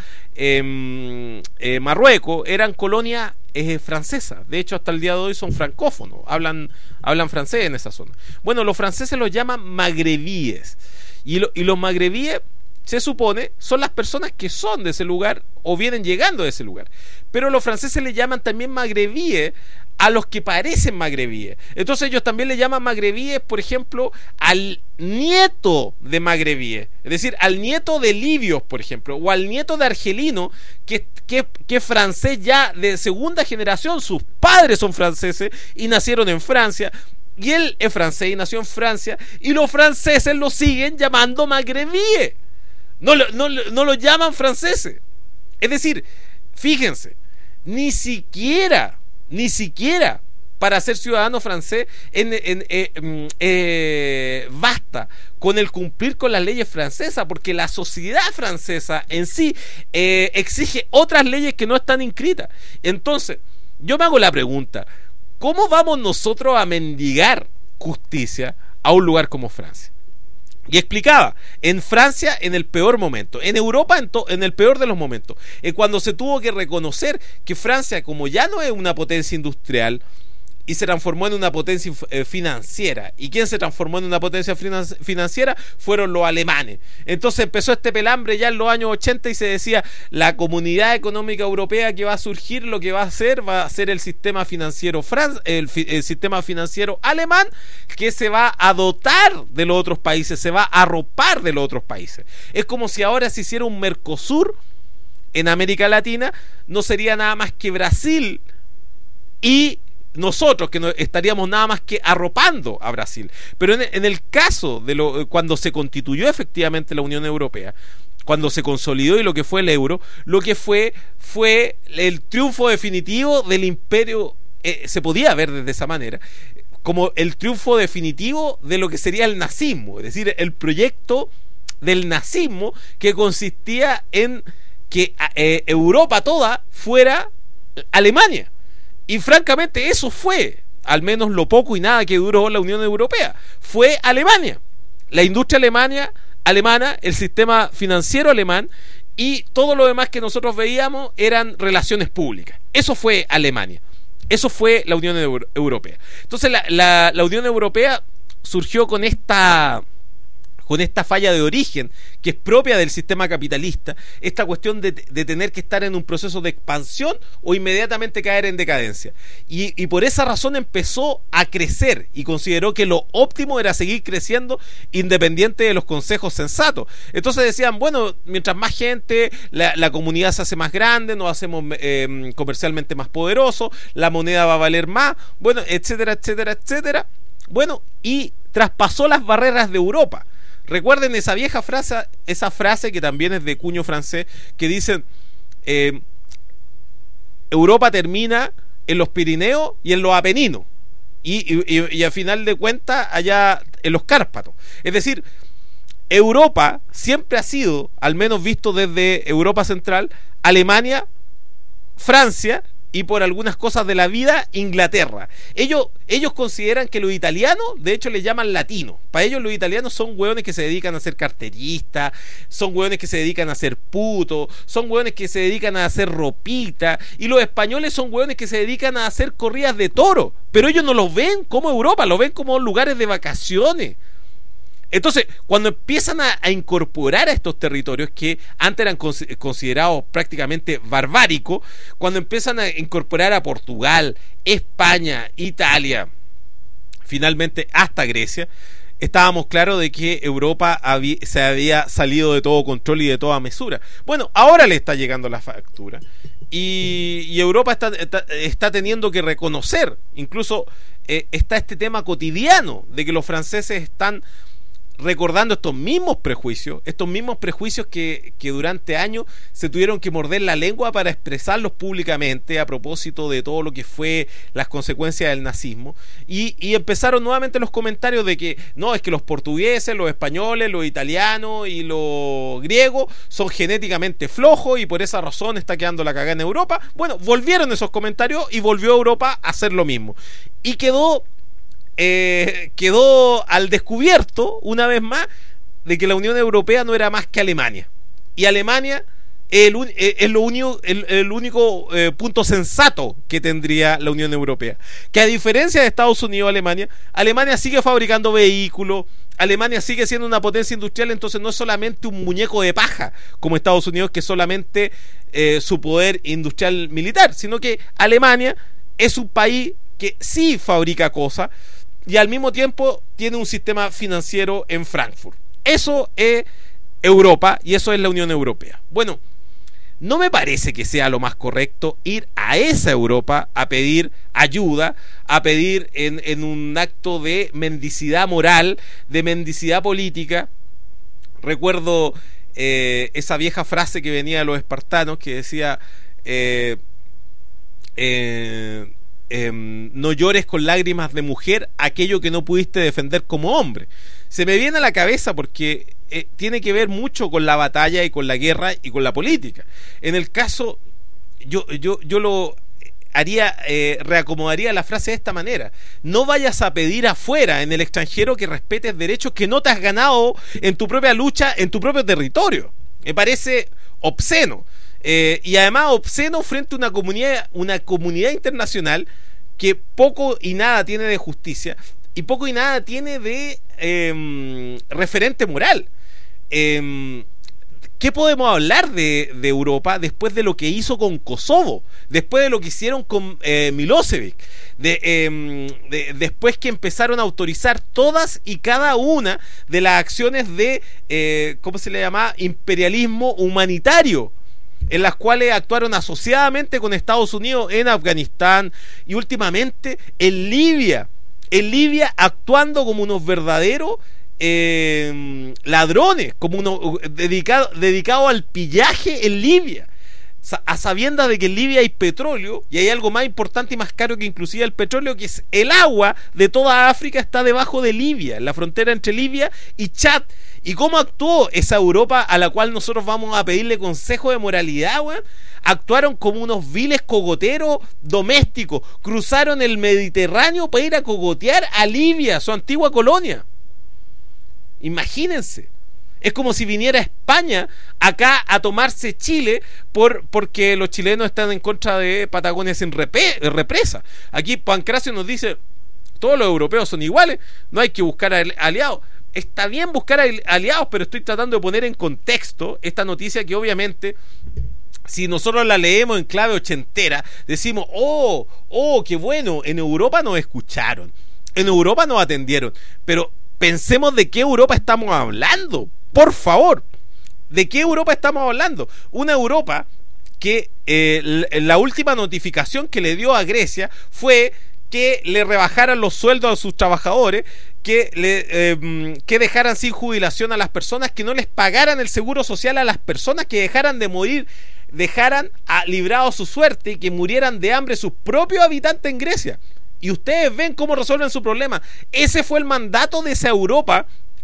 eh, eh, Marruecos, eran colonias eh, francesas. De hecho, hasta el día de hoy son francófonos, hablan, hablan francés en esa zona. Bueno, los franceses los llaman magrebíes. Y, lo, y los magrebíes, se supone, son las personas que son de ese lugar o vienen llegando de ese lugar. Pero los franceses le llaman también magrebíes a los que parecen magrebíes. Entonces ellos también le llaman magrebíes, por ejemplo, al nieto de magrebíes, es decir, al nieto de libios, por ejemplo, o al nieto de argelino, que, que, que es francés ya de segunda generación, sus padres son franceses y nacieron en Francia, y él es francés y nació en Francia, y los franceses lo siguen llamando magrebíes, no, no, no lo llaman franceses. Es decir, fíjense, ni siquiera Ni siquiera para ser ciudadano francés en, en, eh, eh, basta con el cumplir con las leyes francesas, porque la sociedad francesa en sí eh, exige otras leyes que no están inscritas. Entonces, yo me hago la pregunta, ¿cómo vamos nosotros a mendigar justicia a un lugar como Francia? Y explicaba, en Francia en el peor momento, en Europa en, to, en el peor de los momentos, eh, cuando se tuvo que reconocer que Francia, como ya no es una potencia industrial y se transformó en una potencia eh, financiera, ¿y quién se transformó en una potencia finan- financiera? Fueron los alemanes. Entonces empezó este pelambre ya en los años ochenta y se decía, la comunidad económica europea que va a surgir, lo que va a hacer va a ser el sistema financiero fran- el, fi- el sistema financiero alemán, que se va a dotar de los otros países, se va a arropar de los otros países. Es como si ahora se hiciera un Mercosur en América Latina, no sería nada más que Brasil y nosotros, que no estaríamos nada más que arropando a Brasil. Pero en, en el caso de lo, cuando se constituyó efectivamente la Unión Europea, cuando se consolidó y lo que fue el euro, lo que fue fue el triunfo definitivo del imperio, eh, se podía ver desde esa manera, como el triunfo definitivo de lo que sería el nazismo, es decir, el proyecto del nazismo que consistía en que eh, Europa toda fuera Alemania. Y francamente eso fue, al menos lo poco y nada que duró la Unión Europea, fue Alemania, la industria alemana, alemana, el sistema financiero alemán y todo lo demás que nosotros veíamos eran relaciones públicas. Eso fue Alemania, eso fue la Unión Euro- Europea. Entonces la, la, la Unión Europea surgió con esta... con esta falla de origen que es propia del sistema capitalista, esta cuestión de, de tener que estar en un proceso de expansión o inmediatamente caer en decadencia. Y, y por esa razón empezó a crecer y consideró que lo óptimo era seguir creciendo independiente de los consejos sensatos. Entonces decían, bueno, mientras más gente, la, la comunidad se hace más grande, nos hacemos eh, comercialmente más poderosos, la moneda va a valer más, bueno, etcétera, etcétera, etcétera. Bueno, y traspasó las barreras de Europa. Recuerden esa vieja frase, esa frase que también es de cuño francés, que dicen eh, Europa termina en los Pirineos y en los Apeninos y, y, y a final de cuentas allá en los Cárpatos. Es decir, Europa siempre ha sido, al menos visto desde Europa Central, Alemania, Francia y por algunas cosas de la vida, Inglaterra. Ellos, ellos consideran que los italianos, de hecho, les llaman latinos. Para ellos los italianos son hueones que se dedican a ser carteristas, son hueones que se dedican a ser putos, son hueones que se dedican a hacer ropita, y los españoles son hueones que se dedican a hacer corridas de toro. Pero ellos no los ven como Europa, los ven como lugares de vacaciones. Entonces, cuando empiezan a, a incorporar a estos territorios que antes eran cons- considerados prácticamente barbáricos, cuando empiezan a incorporar a Portugal, España, Italia, finalmente hasta Grecia, estábamos claros de que Europa había, se había salido de todo control y de toda mesura. Bueno, ahora le está llegando la factura y, y Europa está, está, está teniendo que reconocer, incluso eh, está este tema cotidiano de que los franceses están recordando estos mismos prejuicios, estos mismos prejuicios que, que durante años se tuvieron que morder la lengua para expresarlos públicamente a propósito de todo lo que fue las consecuencias del nazismo, y, y empezaron nuevamente los comentarios de que no, es que los portugueses, los españoles, los italianos y los griegos son genéticamente flojos y por esa razón está quedando la cagada en Europa. Bueno, volvieron esos comentarios y volvió Europa a hacer lo mismo y quedó Eh, quedó al descubierto una vez más de que la Unión Europea no era más que Alemania, y Alemania es, el, es lo único, el, el único eh, punto sensato que tendría la Unión Europea, que a diferencia de Estados Unidos, Alemania Alemania sigue fabricando vehículos, Alemania sigue siendo una potencia industrial, entonces no es solamente un muñeco de paja como Estados Unidos, que es solamente eh, su poder industrial militar, sino que Alemania es un país que sí fabrica cosas y al mismo tiempo tiene un sistema financiero en Frankfurt. Eso es Europa y eso es la Unión Europea. Bueno, no me parece que sea lo más correcto ir a esa Europa a pedir ayuda, a pedir en, en un acto de mendicidad moral, de mendicidad política. Recuerdo eh, esa vieja frase que venía de los espartanos que decía eh, eh, Eh, no llores con lágrimas de mujer aquello que no pudiste defender como hombre. Se me viene a la cabeza porque eh, tiene que ver mucho con la batalla y con la guerra y con la política. En el caso, yo, yo, yo lo haría, eh, reacomodaría la frase de esta manera: no vayas a pedir afuera, en el extranjero, que respetes derechos que no te has ganado en tu propia lucha, en tu propio territorio. Me parece obsceno. Eh, y además obsceno frente a una comunidad, una comunidad internacional que poco y nada tiene de justicia y poco y nada tiene de eh, referente moral. Eh, ¿Qué podemos hablar de, de Europa después de lo que hizo con Kosovo? Después de lo que hicieron con eh, Milosevic, de, eh, de, después que empezaron a autorizar todas y cada una de las acciones de, eh, ¿cómo se le llama?, imperialismo humanitario, en las cuales actuaron asociadamente con Estados Unidos en Afganistán y últimamente en Libia, en Libia actuando como unos verdaderos eh, ladrones, como unos dedicados dedicado al pillaje en Libia, a sabiendas de que en Libia hay petróleo y hay algo más importante y más caro que inclusive el petróleo, que es el agua de toda África, está debajo de Libia, en la frontera entre Libia y Chad. ¿Y cómo actuó esa Europa a la cual nosotros vamos a pedirle consejo de moralidad, weón? Actuaron como unos viles cogoteros domésticos, cruzaron el Mediterráneo para ir a cogotear a Libia, su antigua colonia. Imagínense. Es como si viniera España acá a tomarse Chile por, porque los chilenos están en contra de Patagonia sin repe, represa. Aquí Pancracio nos dice: todos los europeos son iguales, no hay que buscar aliados. Está bien buscar aliados, pero estoy tratando de poner en contexto esta noticia que obviamente, si nosotros la leemos en clave ochentera, decimos: oh, oh, qué bueno, en Europa nos escucharon, en Europa nos atendieron. Pero pensemos de qué Europa estamos hablando, por favor. ¿De qué Europa estamos hablando? Una Europa que eh, la última notificación que le dio a Grecia fue que le rebajaran los sueldos a sus trabajadores, que, le, eh, que dejaran sin jubilación a las personas, que no les pagaran el seguro social a las personas, que dejaran de morir, dejaran a, librado su suerte y que murieran de hambre sus propios habitantes en Grecia. Y ustedes ven cómo resuelven su problema. Ese fue el mandato de esa Europa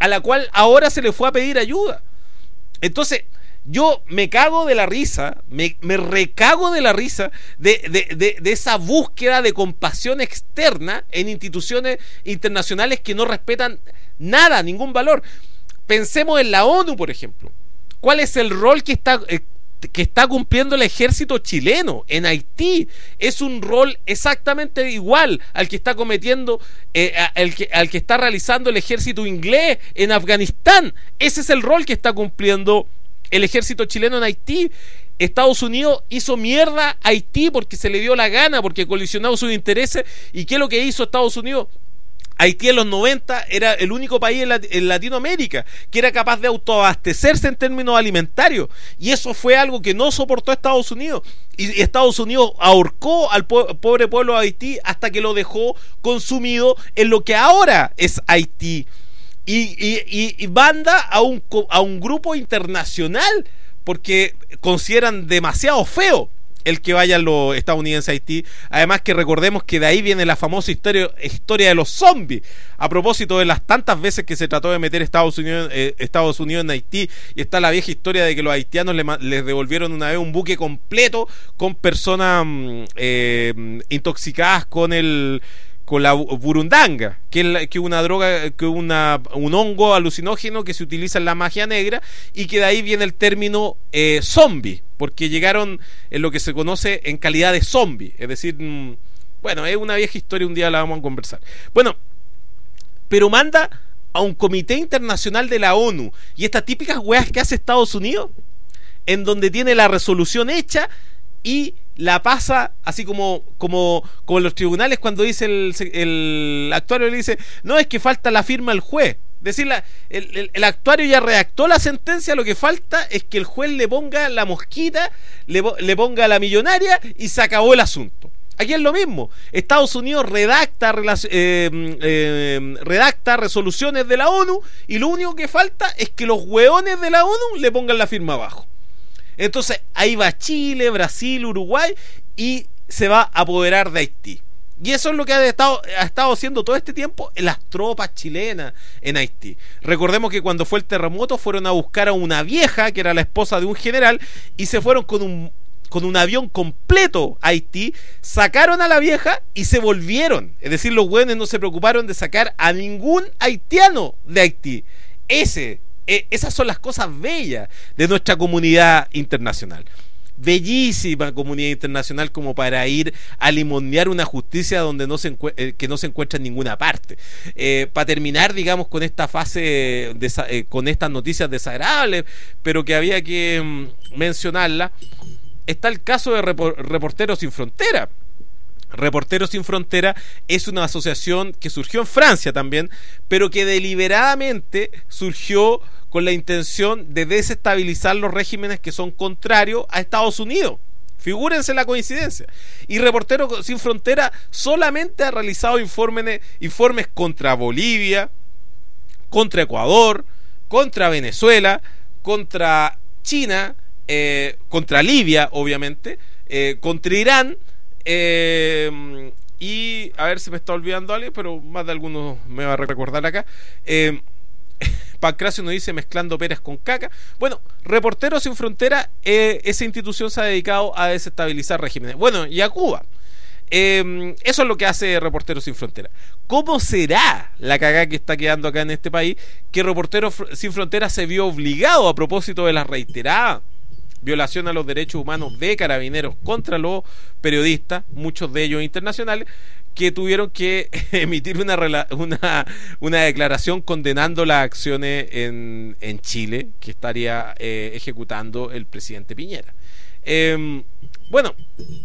a la cual ahora se le fue a pedir ayuda. Entonces, yo me cago de la risa, me, me recago de la risa de, de, de, de esa búsqueda de compasión externa en instituciones internacionales que no respetan nada, ningún valor. Pensemos en la ONU, por ejemplo. ¿Cuál es el rol que está, eh, que está cumpliendo el ejército chileno en Haití? Es un rol exactamente igual al que está cometiendo, eh, al, que, al que está realizando el ejército inglés en Afganistán. Ese es el rol que está cumpliendo el ejército chileno en Haití. Estados Unidos hizo mierda a Haití porque se le dio la gana, porque colisionó sus intereses. ¿Y qué es lo que hizo Estados Unidos? Haití en los noventa era el único país en, Lat- en Latinoamérica que era capaz de autoabastecerse en términos alimentarios, y eso fue algo que no soportó Estados Unidos, y Estados Unidos ahorcó al po- pobre pueblo de Haití hasta que lo dejó consumido en lo que ahora es Haití. Y, y, y, y manda a un, a un grupo internacional porque consideran demasiado feo el que vayan los estadounidenses a Haití. Además que recordemos que de ahí viene la famosa historia, historia de los zombies, a propósito de las tantas veces que se trató de meter Estados Unidos, eh, Estados Unidos en Haití, y está la vieja historia de que los haitianos le, les devolvieron una vez un buque completo con personas eh, intoxicadas con el con la burundanga, que es, la, que es una droga, que una, un hongo alucinógeno que se utiliza en la magia negra, y que de ahí viene el término eh, zombie, porque llegaron en lo que se conoce en calidad de zombie, es decir, mmm, bueno, es una vieja historia, un día la vamos a conversar. Bueno, pero manda a un comité internacional de la ONU, y estas típicas weas que hace Estados Unidos, en donde tiene la resolución hecha y la pasa así como como, como en los tribunales cuando dice el, el actuario, le dice, no, es que falta la firma del juez. Decir, la, el, el, el actuario ya redactó la sentencia, lo que falta es que el juez le ponga la mosquita, le, le ponga la millonaria y se acabó el asunto. Aquí es lo mismo. Estados Unidos redacta, eh, eh, redacta resoluciones de la ONU, y lo único que falta es que los hueones de la ONU le pongan la firma abajo. Entonces ahí va Chile, Brasil, Uruguay, y se va a apoderar de Haití. Y eso es lo que ha estado, ha estado haciendo todo este tiempo las tropas chilenas en Haití. Recordemos que cuando fue el terremoto fueron a buscar a una vieja que era la esposa de un general, y se fueron con un, con un avión completo a Haití, sacaron a la vieja y se volvieron. Es decir, los güeyes no se preocuparon de sacar a ningún haitiano de Haití. Ese Eh, esas son las cosas bellas de nuestra comunidad internacional. Bellísima comunidad internacional como para ir a limonear una justicia donde no se encue- eh, que no se encuentra en ninguna parte. Eh, para terminar, digamos, con esta fase, de, eh, con estas noticias desagradables, pero que había que mm, mencionarla, está el caso de Repor- Reporteros Sin Frontera. Reporteros Sin Frontera es una asociación que surgió en Francia también, pero que deliberadamente surgió con la intención de desestabilizar los regímenes que son contrarios a Estados Unidos. Figúrense la coincidencia. Y Reporteros Sin Frontera solamente ha realizado informes, informes contra Bolivia, contra Ecuador, contra Venezuela, contra China, eh, contra Libia, obviamente, eh, contra Irán. Eh, y a ver si me está olvidando alguien, pero más de algunos me va a recordar acá. eh, Pancracio nos dice mezclando peras con caca. Bueno, Reporteros Sin Frontera, eh, esa institución se ha dedicado a desestabilizar regímenes. Bueno, y a Cuba. Eh, eso es lo que hace Reporteros Sin Frontera. ¿Cómo será la cagada que está quedando acá en este país que Reporteros Sin Frontera se vio obligado, a propósito de las reiteradas violación a los derechos humanos de carabineros contra los periodistas, muchos de ellos internacionales, que tuvieron que emitir una, una, una declaración condenando las acciones en, en Chile que estaría eh, ejecutando el presidente Piñera? Eh, bueno,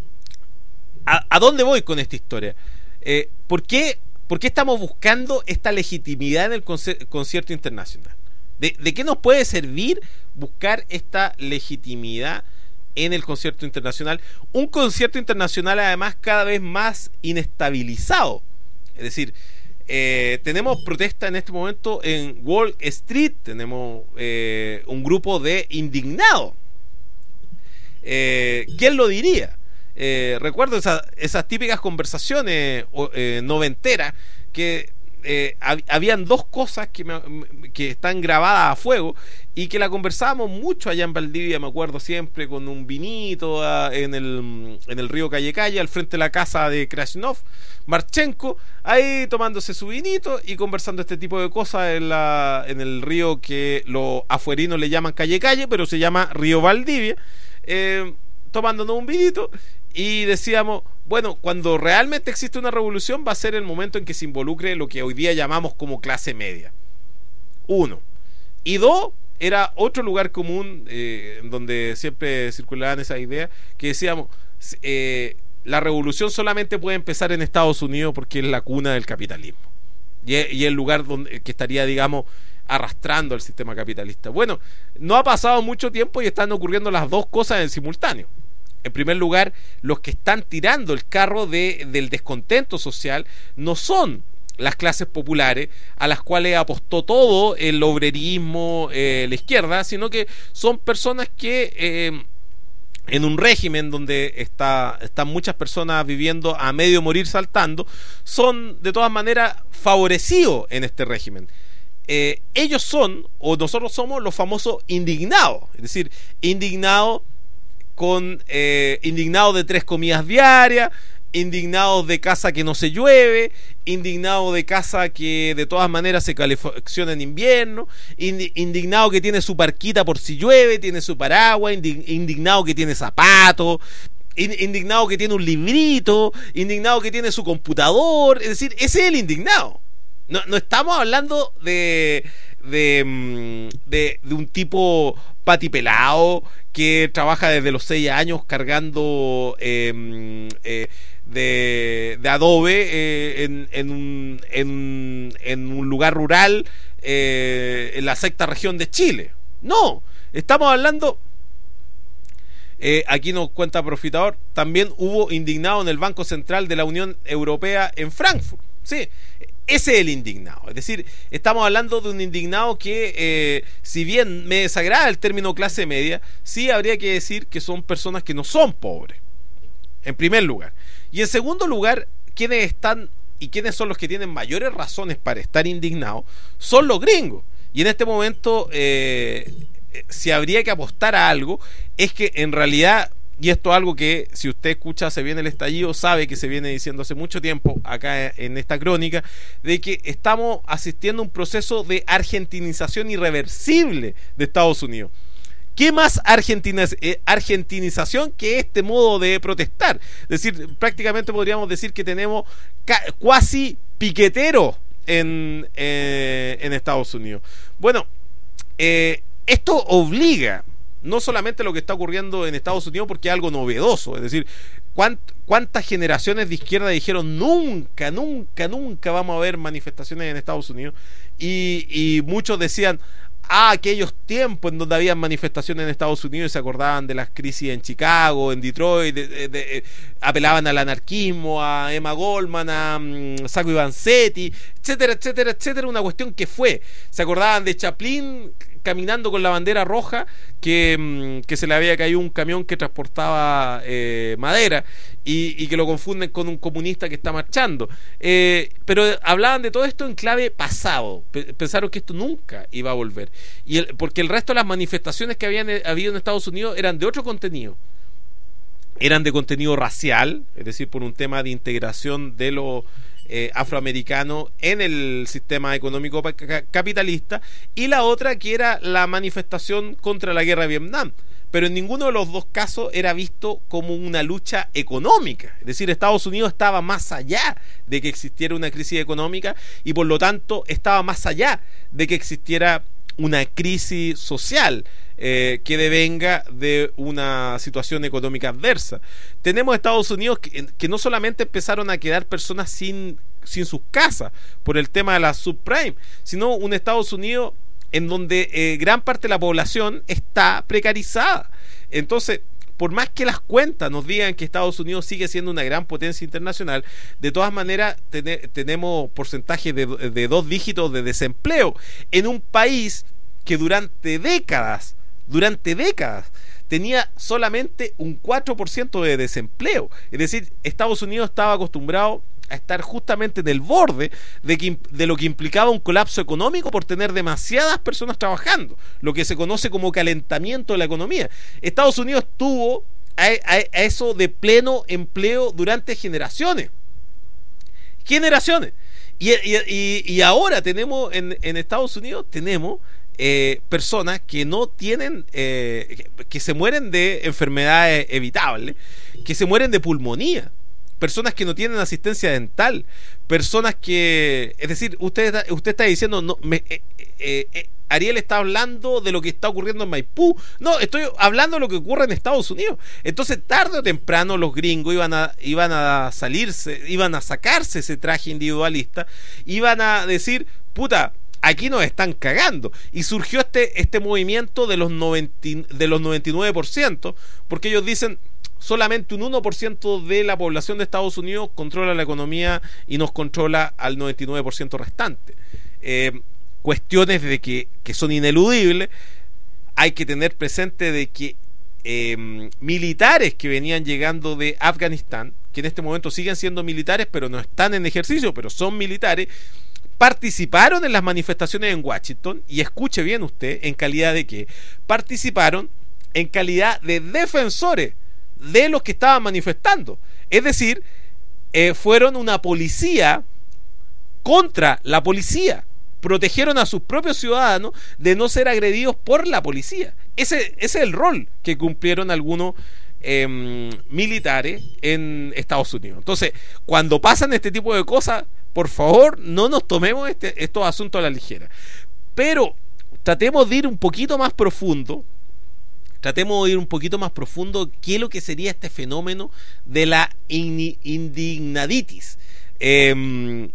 ¿a, ¿a dónde voy con esta historia? Eh, ¿por qué, ¿Por qué estamos buscando esta legitimidad en el concierto internacional? ¿De, ¿De qué nos puede servir buscar esta legitimidad en el concierto internacional? Un concierto internacional además cada vez más inestabilizado. Es decir, eh, tenemos protesta en este momento en Wall Street, tenemos eh, un grupo de indignados. Eh, ¿Quién lo diría? Eh, recuerdo esa, esas típicas conversaciones eh, noventeras que eh, hab, habían dos cosas que, me, que están grabadas a fuego y que la conversábamos mucho allá en Valdivia, me acuerdo siempre, con un vinito a, en, el, en el río Calle Calle, al frente de la casa de Krasnov, Marchenko, ahí tomándose su vinito y conversando este tipo de cosas en, la, en el río que los afuerinos le llaman Calle Calle, pero se llama Río Valdivia, eh, tomándonos un vinito. Y decíamos, bueno, cuando realmente existe una revolución va a ser el momento en que se involucre lo que hoy día llamamos como clase media. Uno. Y dos, era otro lugar común eh, donde siempre circulaban esas ideas, que decíamos, eh, la revolución solamente puede empezar en Estados Unidos porque es la cuna del capitalismo. Y es, y es el lugar donde, que estaría, digamos, arrastrando el sistema capitalista. Bueno, no ha pasado mucho tiempo y están ocurriendo las dos cosas en simultáneo. En primer lugar, los que están tirando el carro de, del descontento social no son las clases populares a las cuales apostó todo el obrerismo, eh, la izquierda, sino que son personas que eh, en un régimen donde está, están muchas personas viviendo a medio morir saltando, son de todas maneras favorecidos en este régimen. Eh, ellos son, o nosotros somos, los famosos indignados, es decir, indignados con eh, indignados de tres comidas diarias, indignados de casa que no se llueve, indignados de casa que de todas maneras se calefacciona en invierno, indignado que tiene su parquita por si llueve, tiene su paraguas, indignado que tiene zapatos, indignado que tiene un librito, indignado que tiene su computador. Es decir, ese es el indignado. No, no estamos hablando de de, de, de un tipo patipelado que trabaja desde los seis años cargando eh, eh, de, de adobe eh, en, en, un, en, en un lugar rural eh, en la sexta región de Chile. No, estamos hablando... Eh, aquí nos cuenta Profitador, también hubo indignado en el Banco Central de la Unión Europea en Frankfurt. Sí, ese es el indignado. Es decir, estamos hablando de un indignado que, eh, si bien me desagrada el término clase media, sí habría que decir que son personas que no son pobres, en primer lugar. Y en segundo lugar, quienes están y quienes son los que tienen mayores razones para estar indignados son los gringos. Y en este momento, eh, si habría que apostar a algo, es que en realidad... Y esto es algo que, si usted escucha Se Viene el Estallido, sabe que se viene diciendo hace mucho tiempo acá en esta crónica, de que estamos asistiendo a un proceso de argentinización irreversible de Estados Unidos. ¿Qué más argentinas, eh, argentinización que este modo de protestar? Es decir, prácticamente podríamos decir que tenemos ca- cuasi piqueteros en, eh, en Estados Unidos. Bueno, eh, esto obliga... no solamente lo que está ocurriendo en Estados Unidos, porque es algo novedoso, es decir, ¿cuánt, cuántas generaciones de izquierda dijeron nunca, nunca, nunca vamos a ver manifestaciones en Estados Unidos? Y, y muchos decían, ah, aquellos tiempos en donde había manifestaciones en Estados Unidos y se acordaban de las crisis en Chicago, en Detroit, de, de, de, apelaban al anarquismo, a Emma Goldman, a um, Sacco y Vanzetti, etcétera, etcétera, etcétera, una cuestión que fue, se acordaban de Chaplin caminando con la bandera roja, que, que se le había caído un camión que transportaba eh, madera y, y que lo confunden con un comunista que está marchando, eh, pero hablaban de todo esto en clave pasado. Pensaron que esto nunca iba a volver, y el, porque el resto de las manifestaciones que habían habido en Estados Unidos eran de otro contenido, eran de contenido racial, es decir, por un tema de integración de los Eh, afroamericano en el sistema económico capitalista, y la otra que era la manifestación contra la guerra de Vietnam, pero en ninguno de los dos casos era visto como una lucha económica. Es decir, Estados Unidos estaba más allá de que existiera una crisis económica y por lo tanto estaba más allá de que existiera una crisis social eh, que devenga de una situación económica adversa. Tenemos Estados Unidos que, que no solamente empezaron a quedar personas sin, sin sus casas por el tema de la subprime, sino un Estados Unidos en donde eh, gran parte de la población está precarizada. Entonces, por más que las cuentas nos digan que Estados Unidos sigue siendo una gran potencia internacional, de todas maneras ten, tenemos porcentajes de, de dos dígitos de desempleo en un país que durante décadas, durante décadas tenía solamente un cuatro por ciento de desempleo. Es decir, Estados Unidos estaba acostumbrado a estar justamente en el borde de, que, de lo que implicaba un colapso económico por tener demasiadas personas trabajando, lo que se conoce como calentamiento de la economía. Estados Unidos tuvo a, a, a eso de pleno empleo durante generaciones. Generaciones. Y, y, y, y ahora tenemos en, en Estados Unidos, tenemos eh, personas que no tienen, eh, que, que se mueren de enfermedades evitables, que se mueren de pulmonía, personas que no tienen asistencia dental, personas que, es decir, usted, usted está diciendo, no, me, eh, eh, eh, Ariel está hablando de lo que está ocurriendo en Maipú. No, estoy hablando de lo que ocurre en Estados Unidos. Entonces, tarde o temprano los gringos iban a, iban a salirse, iban a sacarse ese traje individualista, iban a decir, puta, aquí nos están cagando. Y surgió este, este movimiento de los, noventa, de los noventa y nueve por ciento, porque ellos dicen, solamente un uno por ciento de la población de Estados Unidos controla la economía y nos controla al noventa y nueve por ciento restante. Eh, cuestiones de que, que son ineludibles. Hay que tener presente de que eh, militares que venían llegando de Afganistán, que en este momento siguen siendo militares pero no están en ejercicio, pero son militares, participaron en las manifestaciones en Washington, y escuche bien usted, ¿en calidad de qué? Participaron en calidad de defensores de los que estaban manifestando. Es decir, eh, fueron una policía contra la policía. Protegieron a sus propios ciudadanos de no ser agredidos por la policía. Ese, ese es el rol que cumplieron algunos eh, militares en Estados Unidos. Entonces, cuando pasan este tipo de cosas, por favor, no nos tomemos este, estos asuntos a la ligera. Pero tratemos de ir un poquito más profundo. Tratemos de ir un poquito más profundo qué es lo que sería este fenómeno de la indignaditis. Eh,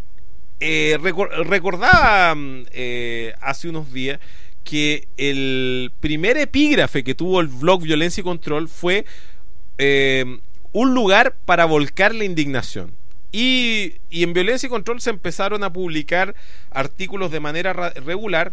eh, recordaba eh, hace unos días que el primer epígrafe que tuvo el blog Violencia y Control fue eh, un lugar para volcar la indignación. Y, y en Violencia y Control se empezaron a publicar artículos de manera regular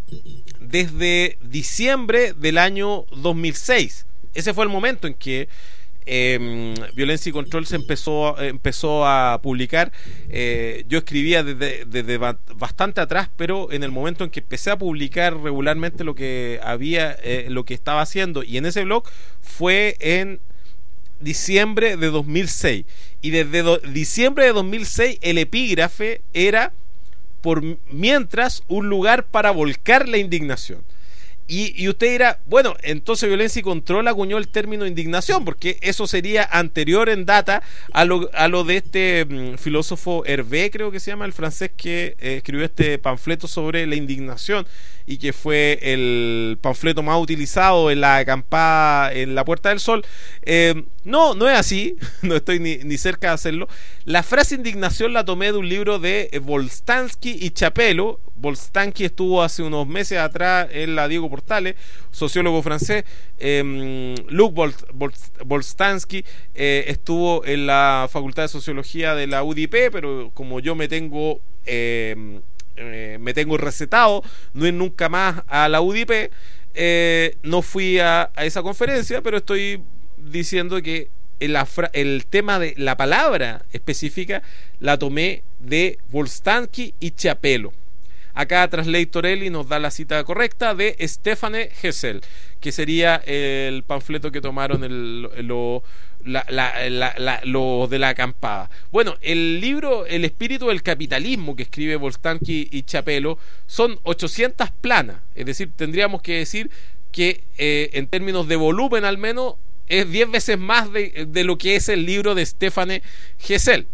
desde diciembre del año dos mil seis. Ese fue el momento en que eh, Violencia y Control se empezó, empezó a publicar. Eh, yo escribía desde, desde bastante atrás, pero en el momento en que empecé a publicar regularmente lo que había, eh, lo que estaba haciendo, y en ese blog fue en diciembre de dos mil seis. Y desde do, diciembre de dos mil seis el epígrafe era: por mientras, un lugar para volcar la indignación. Y, y usted dirá, bueno, entonces Violencia y Control acuñó el término indignación, porque eso sería anterior en data a lo, a lo de este um, filósofo Hervé, creo que se llama, el francés, que eh, escribió este panfleto sobre la indignación, y que fue el panfleto más utilizado en la acampada en la Puerta del Sol. Eh, no, no es así, no estoy ni, ni cerca de hacerlo. La frase indignación la tomé de un libro de Bolstanski y Chapelo. Bolstanski estuvo hace unos meses atrás en la Diego Portales, sociólogo francés. eh, Luc Bol, Bol, Bolstanski eh, estuvo en la Facultad de Sociología de la U D I P, pero como yo me tengo eh, eh, me tengo recetado no ir nunca más a la U D I P, eh, no fui a, a esa conferencia, pero estoy diciendo que el, el tema de la palabra específica la tomé de Bolstanski y Chapelo. Acá Translatorelli nos da la cita correcta de Stéphane Hessel, que sería el panfleto que tomaron el, lo, la, la, la, la, lo de la acampada. Bueno, el libro El espíritu del capitalismo, que escribe Bolstanski y Chapelo, son ochocientas planas. Es decir, tendríamos que decir que eh, en términos de volumen al menos es diez veces más de, de lo que es el libro de Stéphane Hessel.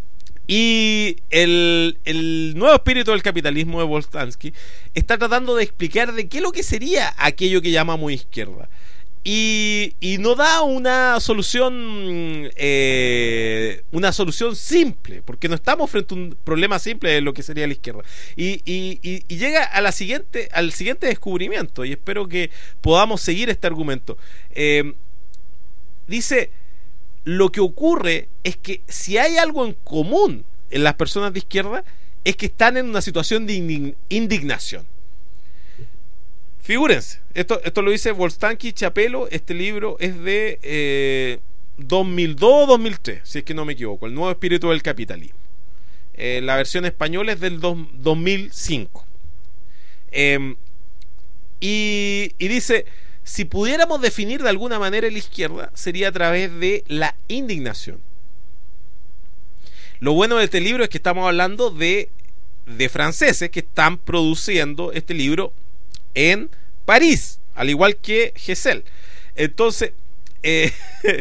Y el, el nuevo espíritu del capitalismo de Bolstanski está tratando de explicar de qué es lo que sería aquello que llamamos izquierda. Y, y no da una solución eh, una solución simple, porque no estamos frente a un problema simple de lo que sería la izquierda. Y, y, y, y llega a la siguiente, al siguiente descubrimiento, y espero que podamos seguir este argumento. Eh, dice... Lo que ocurre es que si hay algo en común en las personas de izquierda, es que están en una situación de indignación. Figúrense, esto, esto lo dice Bolstanski y Chapelo. Este libro es de eh, dos mil dos o dos mil tres, si es que no me equivoco, El nuevo espíritu del capitalismo. Eh, la versión española es del dos mil cinco. Eh, y, y dice, si pudiéramos definir de alguna manera la izquierda, sería a través de la indignación. Lo bueno de este libro es que estamos hablando de, de franceses que están produciendo este libro en París, al igual que Gesell. Entonces, eh,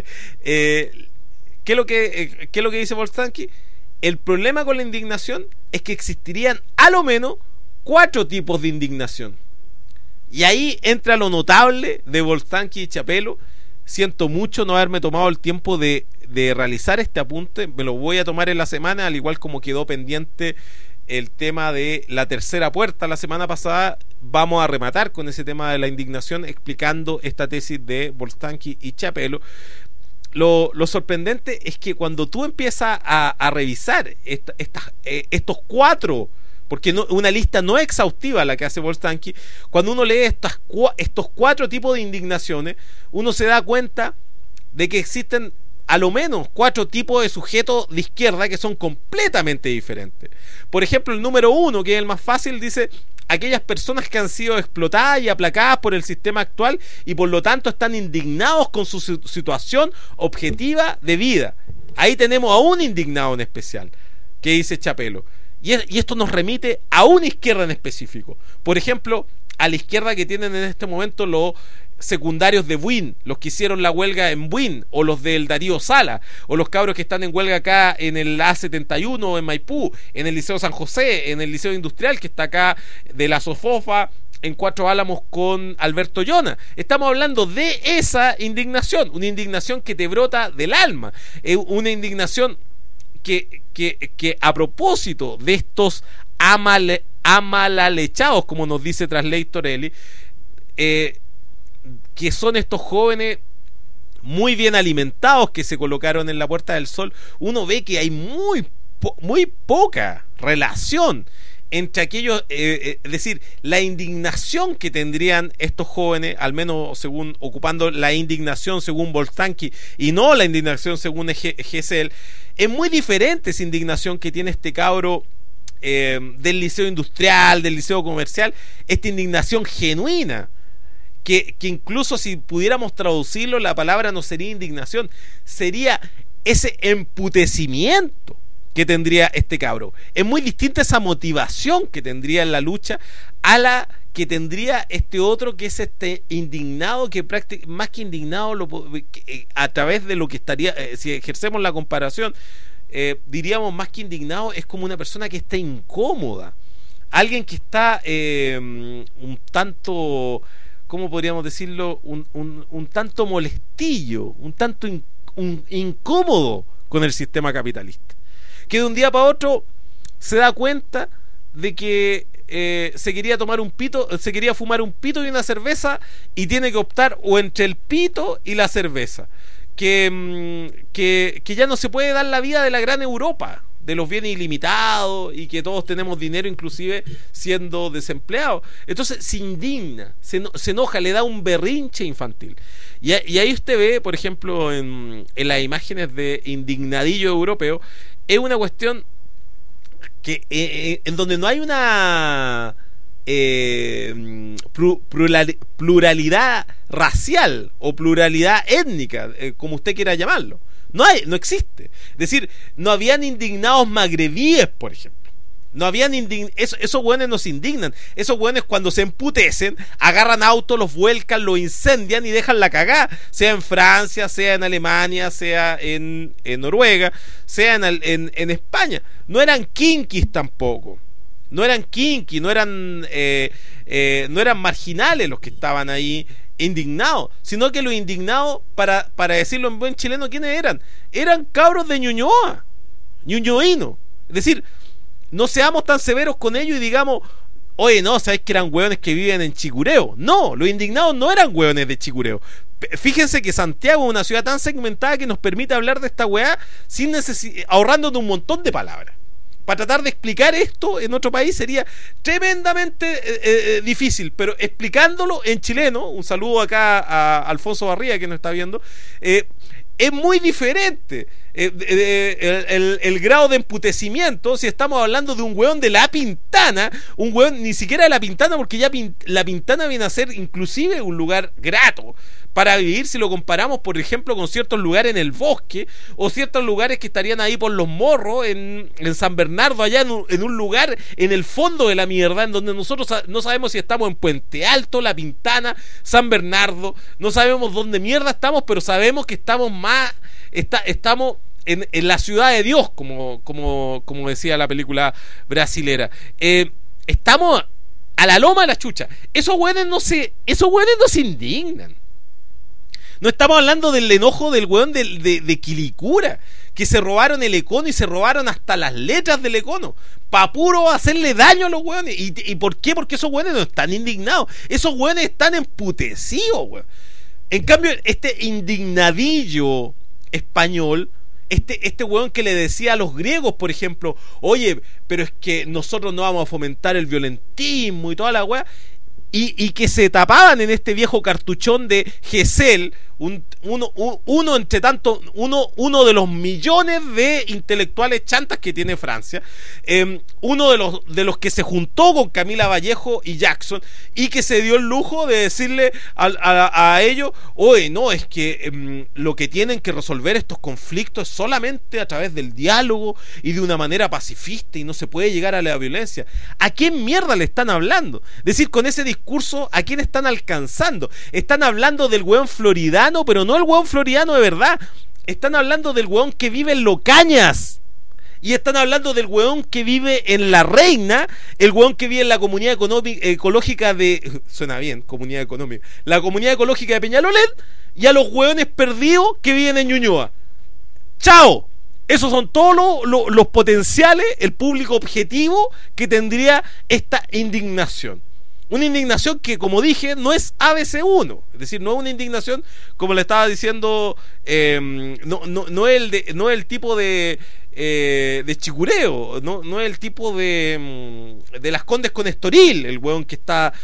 eh, ¿qué es lo que, eh, qué es lo que dice Boltanqui? El problema con la indignación es que existirían a lo menos cuatro tipos de indignación. Y ahí entra lo notable de Boltanqui y Chapelo. Siento mucho no haberme tomado el tiempo de, de realizar este apunte. Me lo voy a tomar en la semana, al igual como quedó pendiente el tema de la tercera puerta la semana pasada. Vamos a rematar con ese tema de la indignación, explicando esta tesis de Boltanqui y Chapelo. Lo, lo sorprendente es que cuando tú empiezas a, a revisar esta, esta, eh, estos cuatro, porque no, una lista no exhaustiva la que hace Boltanqui, cuando uno lee estas, estos cuatro tipos de indignaciones, uno se da cuenta de que existen a lo menos cuatro tipos de sujetos de izquierda que son completamente diferentes. Por ejemplo, el número uno, que es el más fácil, dice: aquellas personas que han sido explotadas y aplacadas por el sistema actual y por lo tanto están indignados con su situación objetiva de vida. Ahí tenemos a un indignado en especial, que dice Chapelo. Y, es, y esto nos remite a una izquierda en específico. Por ejemplo, a la izquierda que tienen en este momento los secundarios de Buin, los que hicieron la huelga en Buin, o los del Darío Sala, o los cabros que están en huelga acá en el A setenta y uno en Maipú, en el Liceo San José, en el Liceo Industrial que está acá de la Sofofa, en Cuatro Álamos con Alberto Llona. Estamos hablando de esa indignación, una indignación que te brota del alma, eh, una indignación que, que, que a propósito de estos amale, amalalechados, como nos dice Translate Torelli, eh, que son estos jóvenes muy bien alimentados que se colocaron en la Puerta del Sol, uno ve que hay muy, po muy poca relación entre aquellos, eh, eh, es decir, la indignación que tendrían estos jóvenes, al menos según ocupando la indignación según Boltanqui y no la indignación según Gesell, es muy diferente esa indignación que tiene este cabro eh, del Liceo Industrial, del Liceo Comercial, esta indignación genuina. Que, que incluso si pudiéramos traducirlo, la palabra no sería indignación, sería ese emputecimiento que tendría este cabro. Es muy distinta esa motivación que tendría en la lucha a la que tendría este otro, que es este indignado, que prácticamente, más que indignado, lo, que, a través de lo que estaría, eh, si ejercemos la comparación, eh, diríamos más que indignado, es como una persona que está incómoda, alguien que está eh, un tanto... ¿cómo podríamos decirlo? Un, un, un tanto molestillo, un tanto in, un, incómodo con el sistema capitalista, que de un día para otro se da cuenta de que eh, se quería tomar un pito, se quería fumar un pito y una cerveza, y tiene que optar o entre el pito y la cerveza, que, que, que ya no se puede dar la vida de la gran Europa, de los bienes ilimitados, y que todos tenemos dinero inclusive siendo desempleados. Entonces se indigna, se, no, se enoja, le da un berrinche infantil. Y, y ahí usted ve, por ejemplo, en, en las imágenes de indignadillo europeo, es una cuestión que eh, en donde no hay una eh, pluralidad racial o pluralidad étnica, eh, como usted quiera llamarlo. No hay, no existe. Es decir, no habían indignados magrebíes, por ejemplo. No habían indign... Eso, esos hueones nos indignan. Esos hueones, cuando se emputecen, agarran autos, los vuelcan, los incendian y dejan la cagada. Sea en Francia, sea en Alemania, sea en, en Noruega, sea en, en, en España. No eran kinkis tampoco. No eran kinkis, no eran, eh, eh, no eran marginales los que estaban ahí indignados, sino que los indignados, para, para decirlo en buen chileno, ¿quiénes eran? Eran cabros de Ñuñoa, ñuñoíno. Es decir, no seamos tan severos con ellos y digamos, oye, no, sabes que eran hueones que viven en Chicureo. No, los indignados no eran hueones de Chicureo. Fíjense que Santiago es una ciudad tan segmentada que nos permite hablar de esta hueá sin necesidad, ahorrándonos un montón de palabras. Para tratar de explicar esto en otro país sería tremendamente eh, eh, difícil, pero explicándolo en chileno, un saludo acá a Alfonso Barría que nos está viendo, eh, es muy diferente. Eh, eh, el, el, el grado de emputecimiento, si estamos hablando de un weón de La Pintana, un weón ni siquiera de La Pintana, porque ya Pin, La Pintana viene a ser inclusive un lugar grato para vivir si lo comparamos, por ejemplo, con ciertos lugares en el bosque o ciertos lugares que estarían ahí por Los Morros, en, en San Bernardo, allá en un, en un lugar en el fondo de la mierda, en donde nosotros no sabemos si estamos en Puente Alto, La Pintana, San Bernardo, no sabemos dónde mierda estamos, pero sabemos que estamos más, está, estamos en, en la ciudad de Dios, como, como, como decía la película brasilera. Eh, estamos a la loma de la chucha. Esos güeyes no se, esos güeyes no se indignan. No estamos hablando del enojo del weón de, de, de Quilicura, que se robaron el econo y se robaron hasta las letras del econo, pa' puro hacerle daño a los weones. ¿Y, y por qué? Porque esos weones no están indignados. Esos weones están emputecidos, weón. En cambio, este indignadillo español, este, este weón que le decía a los griegos, por ejemplo, oye, pero es que nosotros no vamos a fomentar el violentismo y toda la weá, y, y que se tapaban en este viejo cartuchón de Gesell, un, uno, un, uno entre tanto, uno, uno de los millones de intelectuales chantas que tiene Francia, eh, uno de los, de los que se juntó con Camila Vallejo y Jackson, y que se dio el lujo de decirle a, a, a ellos, oye, no, es que eh, lo que tienen que resolver estos conflictos es solamente a través del diálogo y de una manera pacifista, y no se puede llegar a la violencia. ¿A quién mierda le están hablando? Es decir, con ese discurso, ¿a quién están alcanzando? Están hablando del weón floridano, pero no el weón floridano de verdad. Están hablando del weón que vive en Locañas. Y están hablando del weón que vive en La Reina, el weón que vive en la comunidad ecológica de... Suena bien, comunidad económica. La comunidad ecológica de Peñalolén, y a los weones perdidos que viven en Ñuñoa. ¡Chao! Esos son todos lo, lo, los potenciales, el público objetivo que tendría esta indignación. Una indignación que, como dije, no es A B C uno. Es decir, no es una indignación, como le estaba diciendo, eh, no, no, no, es el de, no es el tipo de, eh, de chicureo, no, no es el tipo de, de Las Condes con Estoril, el weón que está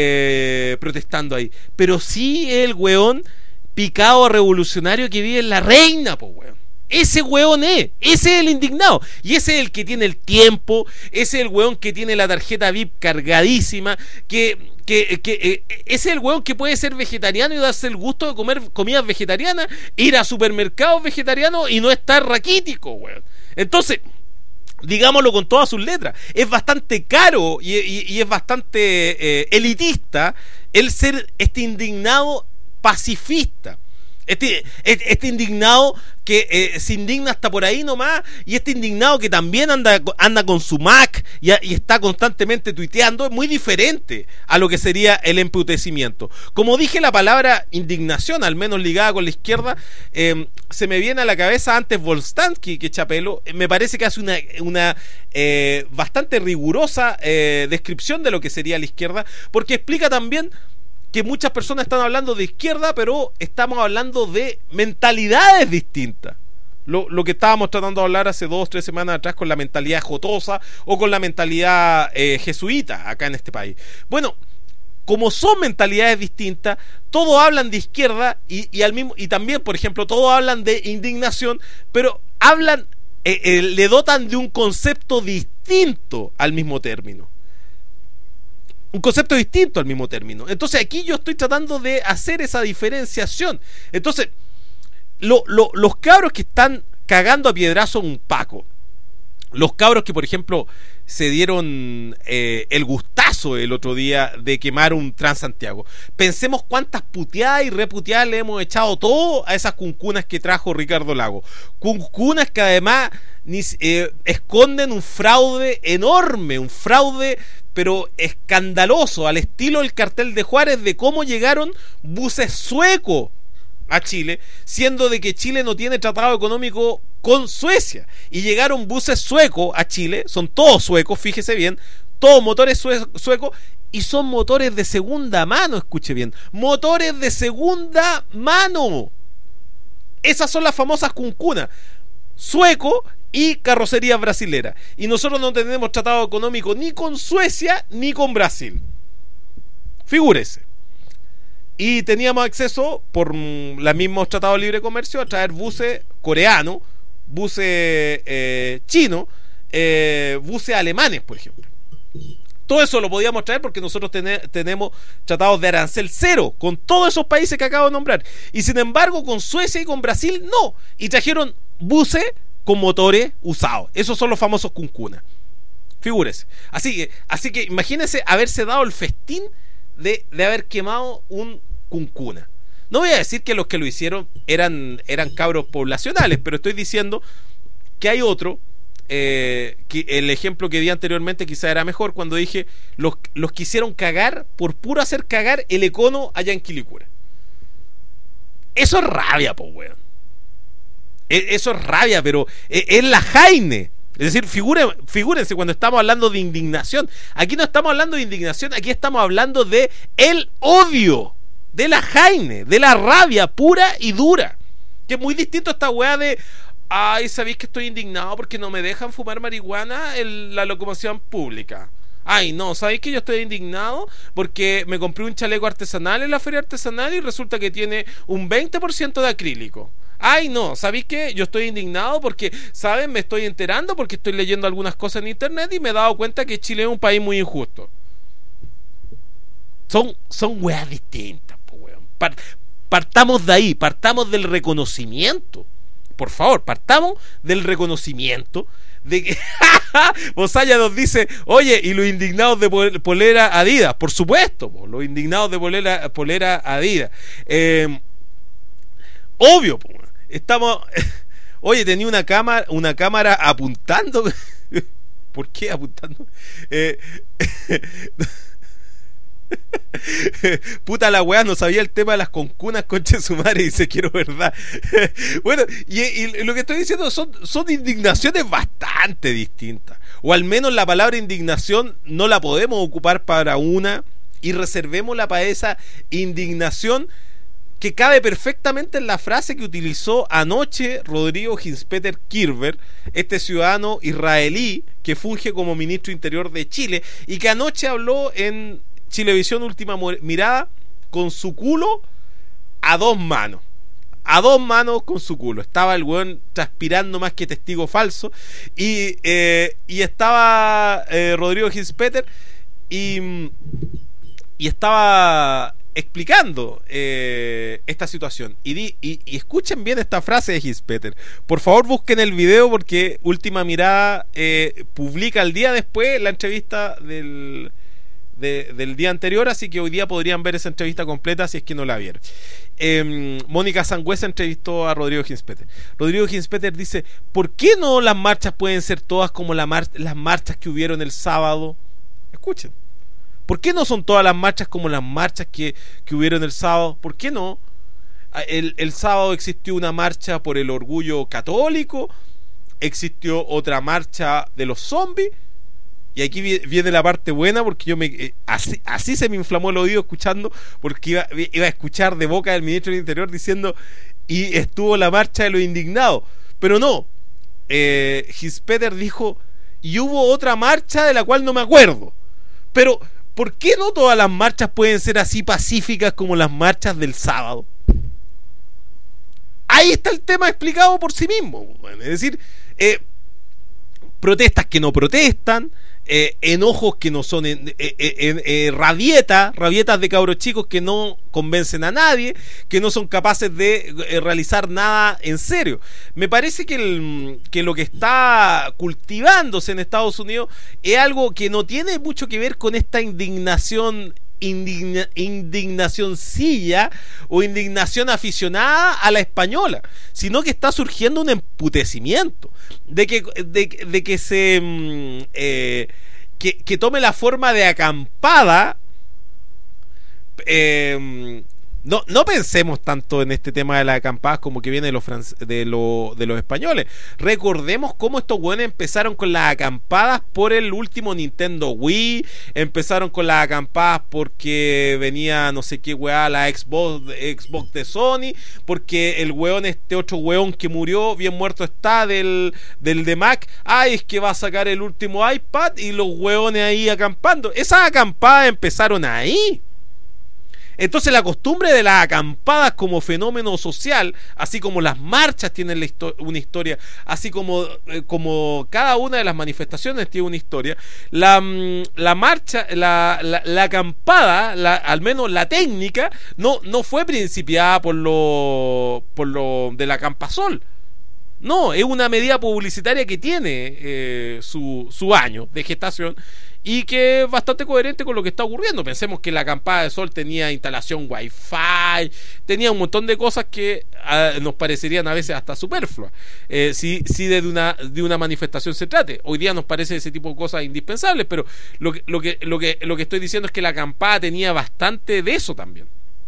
eh, protestando ahí. Pero sí es el weón picado revolucionario que vive en La Reina, po weón. Ese weón es, ese es el indignado, y ese es el que tiene el tiempo, ese es el weón que tiene la tarjeta V I P cargadísima, que, que, que eh, ese es el weón que puede ser vegetariano y darse el gusto de comer comidas vegetarianas, ir a supermercados vegetarianos y no estar raquítico, weón. Entonces, digámoslo con todas sus letras, es bastante caro y, y, y es bastante eh, elitista el ser este indignado pacifista. Este, este indignado que eh, se indigna hasta por ahí nomás, y este indignado que también anda, anda con su Mac y, y está constantemente tuiteando, es muy diferente a lo que sería el emputecimiento. Como dije, la palabra indignación, al menos ligada con la izquierda, eh, se me viene a la cabeza antes Volstansky que Chapelo. Me parece que hace una, una eh, bastante rigurosa eh, descripción de lo que sería la izquierda, porque explica también que muchas personas están hablando de izquierda, pero estamos hablando de mentalidades distintas. Lo, lo que estábamos tratando de hablar hace dos, tres semanas atrás con la mentalidad jotosa o con la mentalidad eh, jesuita acá en este país. Bueno, como son mentalidades distintas, todos hablan de izquierda y, y, al mismo, y también, por ejemplo, todos hablan de indignación, pero hablan, eh, eh, le dotan de un concepto distinto al mismo término. Un concepto distinto al mismo término. Entonces aquí yo estoy tratando de hacer esa diferenciación. Entonces, lo, lo, los cabros que están cagando a piedrazo un Paco, los cabros que, por ejemplo, se dieron eh, el gustazo el otro día de quemar un Transantiago, pensemos cuántas puteadas y reputeadas le hemos echado todo a esas cuncunas que trajo Ricardo Lago. Cuncunas que además ni, eh, esconden un fraude enorme, un fraude pero escandaloso, al estilo del cartel de Juárez, de cómo llegaron buses suecos a Chile, siendo de que Chile no tiene tratado económico con Suecia, y llegaron buses suecos a Chile, son todos suecos, fíjese bien, todos motores sue- suecos, y son motores de segunda mano, escuche bien, motores de segunda mano. Esas son las famosas cuncunas, sueco y carrocería brasilera, y nosotros no tenemos tratado económico ni con Suecia ni con Brasil. Figúrese. y teníamos acceso por mm, los mismos tratados de libre comercio a traer buses coreanos, buses eh, chinos, eh, buses alemanes, por ejemplo. Todo eso lo podíamos traer porque nosotros ten- tenemos tratados de arancel cero con todos esos países que acabo de nombrar. Y sin embargo, con Suecia y con Brasil no. Y trajeron buses con motores usados. Esos son los famosos cuncunas. Figúrese. Así que, así que imagínense haberse dado el festín de, de haber quemado un cuncuna. No voy a decir que los que lo hicieron eran, eran cabros poblacionales, pero estoy diciendo que hay otro. Eh, que el ejemplo que di anteriormente quizá era mejor cuando dije los, los quisieron cagar por puro hacer cagar el econo allá en Quilicura. Eso es rabia, po, weón. Eso es rabia, pero es, es la jaine. Es decir, figuren, figúrense cuando estamos hablando de indignación. Aquí no estamos hablando de indignación, aquí estamos hablando de el odio, de la jaine, de la rabia pura y dura. Que es muy distinto a esta weá de ay, ¿sabéis que estoy indignado porque no me dejan fumar marihuana en la locomoción pública? Ay, no, ¿sabéis que yo estoy indignado porque me compré un chaleco artesanal en la feria artesanal y resulta que tiene un veinte por ciento de acrílico? Ay, no, ¿sabéis qué? Yo estoy indignado porque, ¿saben? Me estoy enterando porque estoy leyendo algunas cosas en internet y me he dado cuenta que Chile es un país muy injusto. Son, son weas distintas, po, weón. Partamos de ahí, partamos del reconocimiento. Por favor, partamos del reconocimiento de que Bosaya nos dice, oye, y los indignados de polera Adidas, por supuesto, po, los indignados de polera, polera Adidas. Eh, obvio, po, estamos. Oye, tenía una cámara, una cámara apuntando. ¿Por qué apuntando? Eh, puta la weá, no sabía el tema de las concunas, conche su madre, dice, quiero verdad. Bueno, y, y lo que estoy diciendo son, son indignaciones bastante distintas, o al menos la palabra indignación no la podemos ocupar para una y reservémosla para esa indignación que cabe perfectamente en la frase que utilizó anoche Rodrigo Ginspeter Kirber, este ciudadano israelí que funge como ministro interior de Chile y que anoche habló en Chilevisión Última Mirada con su culo a dos manos. A dos manos con su culo. Estaba el weón transpirando más que testigo falso. Y, eh, y estaba eh, Rodrigo Ginspeter y, y estaba explicando eh, esta situación. Y, di, y, y escuchen bien esta frase de Ginspeter. Por favor, busquen el video porque Última Mirada eh, publica el día después la entrevista del... De, del día anterior, así que hoy día podrían ver esa entrevista completa si es que no la vieron. eh, Mónica Sangüesa entrevistó a Rodrigo Ginspeter. Rodrigo Ginspeter dice, ¿por qué no las marchas pueden ser todas como la mar- las marchas que hubieron el sábado? Escuchen, ¿por qué no son todas las marchas como las marchas que, que hubieron el sábado? ¿Por qué no? El, el sábado existió una marcha por el orgullo católico, existió otra marcha de los zombies. Y aquí viene la parte buena porque yo me eh, así, así se me inflamó el oído escuchando, porque iba, iba a escuchar de boca del ministro del Interior diciendo y estuvo la marcha de los indignados, pero no, eh, Ginspeter dijo y hubo otra marcha de la cual no me acuerdo. Pero ¿por qué no todas las marchas pueden ser así pacíficas como las marchas del sábado? Ahí está el tema explicado por sí mismo. Es decir, eh, protestas que no protestan, Eh, enojos que no son eh, eh, eh, eh, rabietas, rabietas de cabros chicos que no convencen a nadie, que no son capaces de eh, realizar nada en serio. Me parece que, el, que lo que está cultivándose en Estados Unidos es algo que no tiene mucho que ver con esta indignación indigna, indignacioncilla o indignación aficionada a la española, sino que está surgiendo un emputecimiento de que, de, de que se eh, que, que tome la forma de acampada. eh, No, no pensemos tanto en este tema de las acampadas como que viene de los, france- de, lo, de los españoles. Recordemos cómo estos güeyes empezaron con las acampadas por el último Nintendo Wii. Empezaron con las acampadas porque venía no sé qué weá, la Xbox, Xbox de Sony. Porque el weón, este otro weón que murió, bien muerto está, del, del de Mac. Ay, es que va a sacar el último iPad y los weones ahí acampando. Esas acampadas empezaron ahí. Entonces la costumbre de las acampadas como fenómeno social, así como las marchas tienen la histo- una historia, así como, eh, como cada una de las manifestaciones tiene una historia, la, la marcha, la, la, la acampada, la, al menos la técnica, no, no fue principiada por lo, por lo del acampasol. No, es una medida publicitaria que tiene eh, su, su año de gestación y que es bastante coherente con lo que está ocurriendo. Pensemos que la acampada de sol tenía instalación wifi, tenía un montón de cosas que uh, nos parecerían a veces hasta superfluas, eh, si, si de, una, de una manifestación se trate. Hoy día nos parece ese tipo de cosas indispensables, pero lo que, lo que, lo que, lo que estoy diciendo es que la acampada tenía bastante de eso también.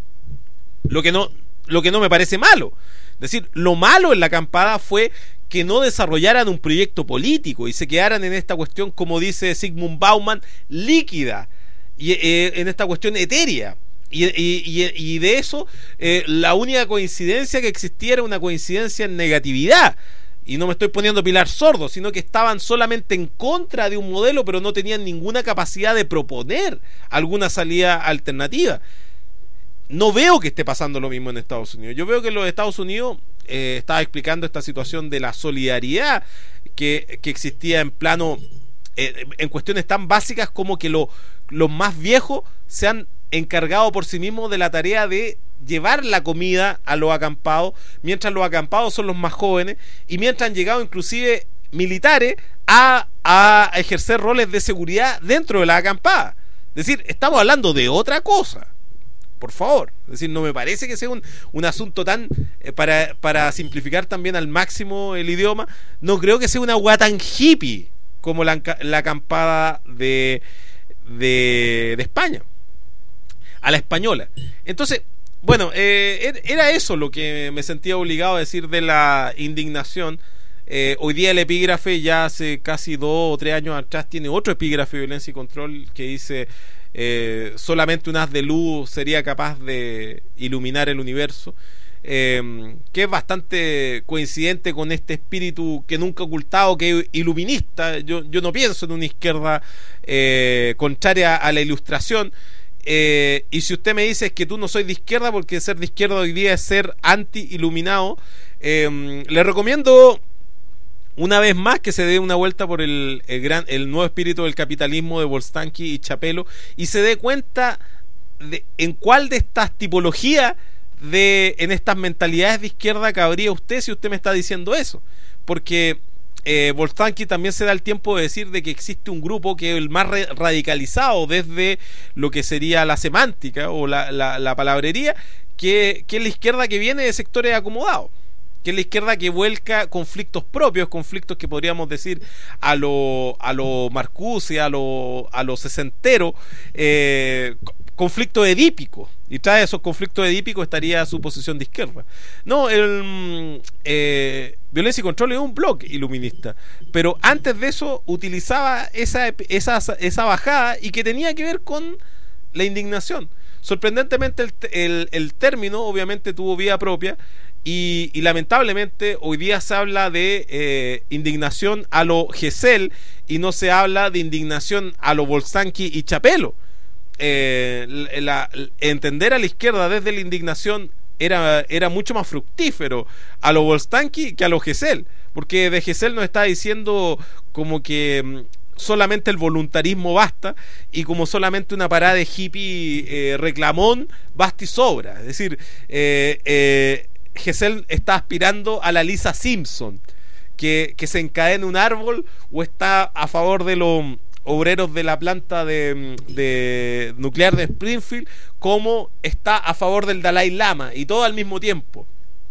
Lo que no, lo que no me parece malo. Es decir, lo malo en la acampada fue que no desarrollaran un proyecto político y se quedaran en esta cuestión, como dice Zygmunt Bauman, líquida, y eh, en esta cuestión etérea. Y, y, y, y de eso, eh, la única coincidencia que existía era una coincidencia en negatividad. Y no me estoy poniendo pilar sordo, sino que estaban solamente en contra de un modelo, pero no tenían ninguna capacidad de proponer alguna salida alternativa. No veo que esté pasando lo mismo en Estados Unidos. Yo veo que en los Estados Unidos eh, estaba explicando esta situación de la solidaridad que, que existía en plano, eh, en cuestiones tan básicas como que lo, los más viejos se han encargado por sí mismos de la tarea de llevar la comida a los acampados, mientras los acampados son los más jóvenes, y mientras han llegado inclusive militares a, a ejercer roles de seguridad dentro de la acampada. Es decir, estamos hablando de otra cosa. Por favor, es decir, no me parece que sea un, un asunto tan, eh, para, para simplificar también al máximo el idioma, no creo que sea una hueá tan hippie como la, la acampada de, de, de España, a la española. Entonces, bueno, eh, era eso lo que me sentía obligado a decir de la indignación. Eh, hoy día el epígrafe, ya hace casi dos o tres años atrás, tiene otro epígrafe de Violencia y Control que dice... Eh, solamente un haz de luz sería capaz de iluminar el universo, eh, que es bastante coincidente con este espíritu que nunca he ocultado, que es iluminista. Yo, yo no pienso en una izquierda eh, contraria a la ilustración, eh, y si usted me dice que tú no soy de izquierda, porque ser de izquierda hoy día es ser anti-iluminado, eh, le recomiendo una vez más que se dé una vuelta por el, el gran el nuevo espíritu del capitalismo de Bolstanqui y Chapelo y se dé cuenta de en cuál de estas tipologías de en estas mentalidades de izquierda cabría usted si usted me está diciendo eso, porque eh, Bolstanqui también se da el tiempo de decir de que existe un grupo que es el más re- radicalizado desde lo que sería la semántica o la, la, la palabrería, que, que es la izquierda que viene de sectores acomodados, que es la izquierda que vuelca conflictos propios, conflictos que podríamos decir a lo a lo Marcuse, a lo a lo sesentero, eh, conflictos edípicos, y tras esos conflictos edípicos estaría su posición de izquierda. No, el eh, Violencia y Control es un blog iluminista, pero antes de eso utilizaba esa, esa, esa bajada y que tenía que ver con la indignación. Sorprendentemente el, el, el término obviamente tuvo vida propia. Y, y lamentablemente hoy día se habla de eh, indignación a lo Gesell y no se habla de indignación a lo Bolstanqui y Chapelo. Eh, la, la, entender a la izquierda desde la indignación era, era mucho más fructífero a lo Bolstanqui que a lo Gesell, porque de Gesell nos está diciendo como que solamente el voluntarismo basta, y como solamente una parada de hippie eh, reclamón basta y sobra. Es decir, eh, eh, Gesell está aspirando a la Lisa Simpson, que, que se encadena un árbol, o está a favor de los obreros de la planta de, de nuclear de Springfield, como está a favor del Dalai Lama, y todo al mismo tiempo.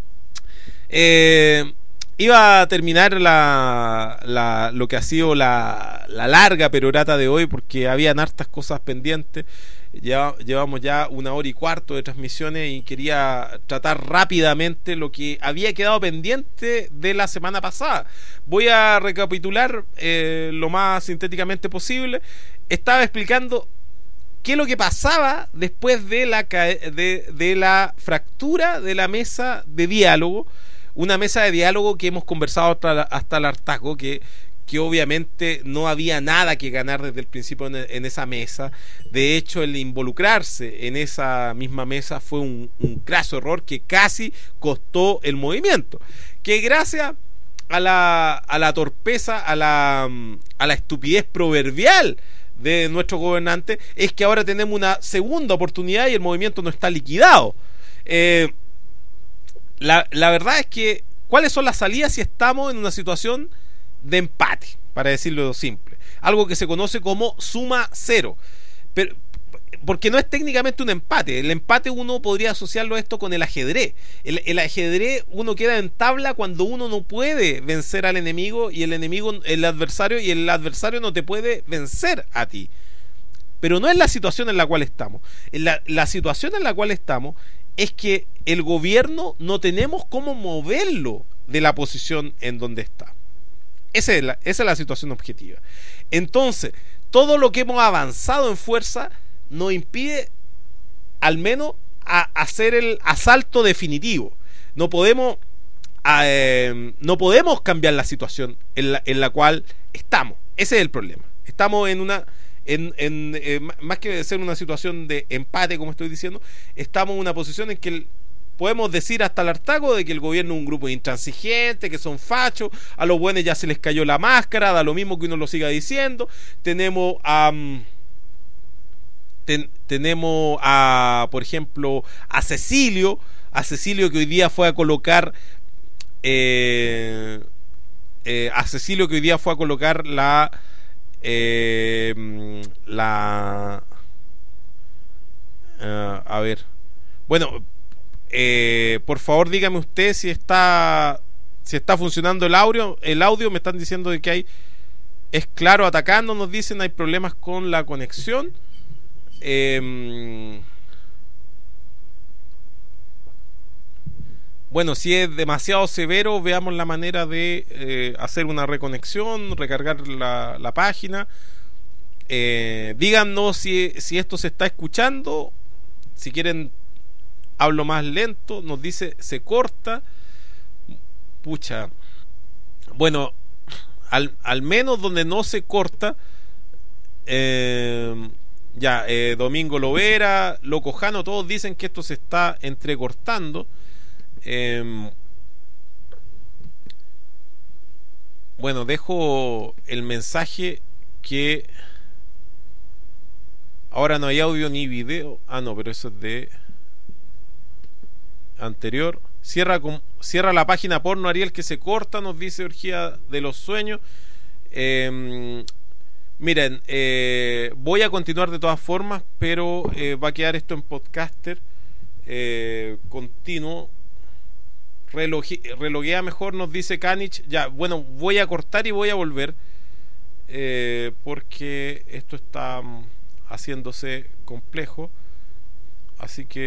Eh, iba a terminar la, la, lo que ha sido la, la larga perorata de hoy, porque habían hartas cosas pendientes. Ya, llevamos ya una hora y cuarto de transmisiones y quería tratar rápidamente lo que había quedado pendiente de la semana pasada. Voy a recapitular eh, lo más sintéticamente posible. Estaba explicando qué es lo que pasaba después de la, de, de la fractura de la mesa de diálogo, una mesa de diálogo que hemos conversado hasta, hasta el hartazgo, que que obviamente no había nada que ganar desde el principio en, en esa mesa. De hecho, el involucrarse en esa misma mesa fue un, un craso error que casi costó el movimiento, que gracias a la, a la torpeza, a la, a la estupidez proverbial de nuestro gobernante, es que ahora tenemos una segunda oportunidad y el movimiento no está liquidado. Eh, la, la verdad es que, ¿cuáles son las salidas si estamos en una situación de empate? Para decirlo simple, algo que se conoce como suma cero, pero porque no es técnicamente un empate. El empate uno podría asociarlo a esto con el ajedrez. El, el ajedrez, uno queda en tabla cuando uno no puede vencer al enemigo y el enemigo, el adversario, y el adversario no te puede vencer a ti. Pero no es la situación en la cual estamos. La, la situación en la cual estamos es que el gobierno no tenemos cómo moverlo de la posición en donde está. Esa es la, esa es la situación objetiva. Entonces, todo lo que hemos avanzado en fuerza nos impide al menos a, a hacer el asalto definitivo. No podemos eh, no podemos cambiar la situación en la, en la cual estamos. Ese es el problema. Estamos en una en, en eh, más que ser una situación de empate, como estoy diciendo, estamos en una posición en que el, podemos decir hasta el hartazgo de que el gobierno es un grupo intransigente, que son fachos, a los buenos ya se les cayó la máscara, da lo mismo que uno lo siga diciendo. Tenemos a um, ten, tenemos a, por ejemplo, a Cecilio, a Cecilio que hoy día fue a colocar eh, eh, a Cecilio que hoy día fue a colocar la eh, la uh, a ver, bueno, Eh, por favor dígame usted si está si está funcionando el audio. El audio me están diciendo de que hay, es claro atacando, nos dicen, hay problemas con la conexión. Eh, bueno, si es demasiado severo, veamos la manera de eh, hacer una reconexión, recargar la, la página. Eh, díganos si, si esto se está escuchando. Si quieren hablo más lento, nos dice se corta. Pucha. Bueno, al, al menos donde no se corta, eh, ya, eh, Domingo Lovera, Loco Jano, todos dicen que esto se está entrecortando. Eh, bueno, dejo el mensaje que ahora no hay audio ni video. Ah, no, pero eso es de anterior. Cierra, con, cierra la página porno, Ariel, que se corta, nos dice Orgía de los Sueños. Eh, miren, eh, voy a continuar de todas formas, pero eh, va a quedar esto en podcaster eh, continuo. Relogue, reloguea mejor, nos dice Kanich. Ya, bueno, voy a cortar y voy a volver eh, porque esto está haciéndose complejo, así que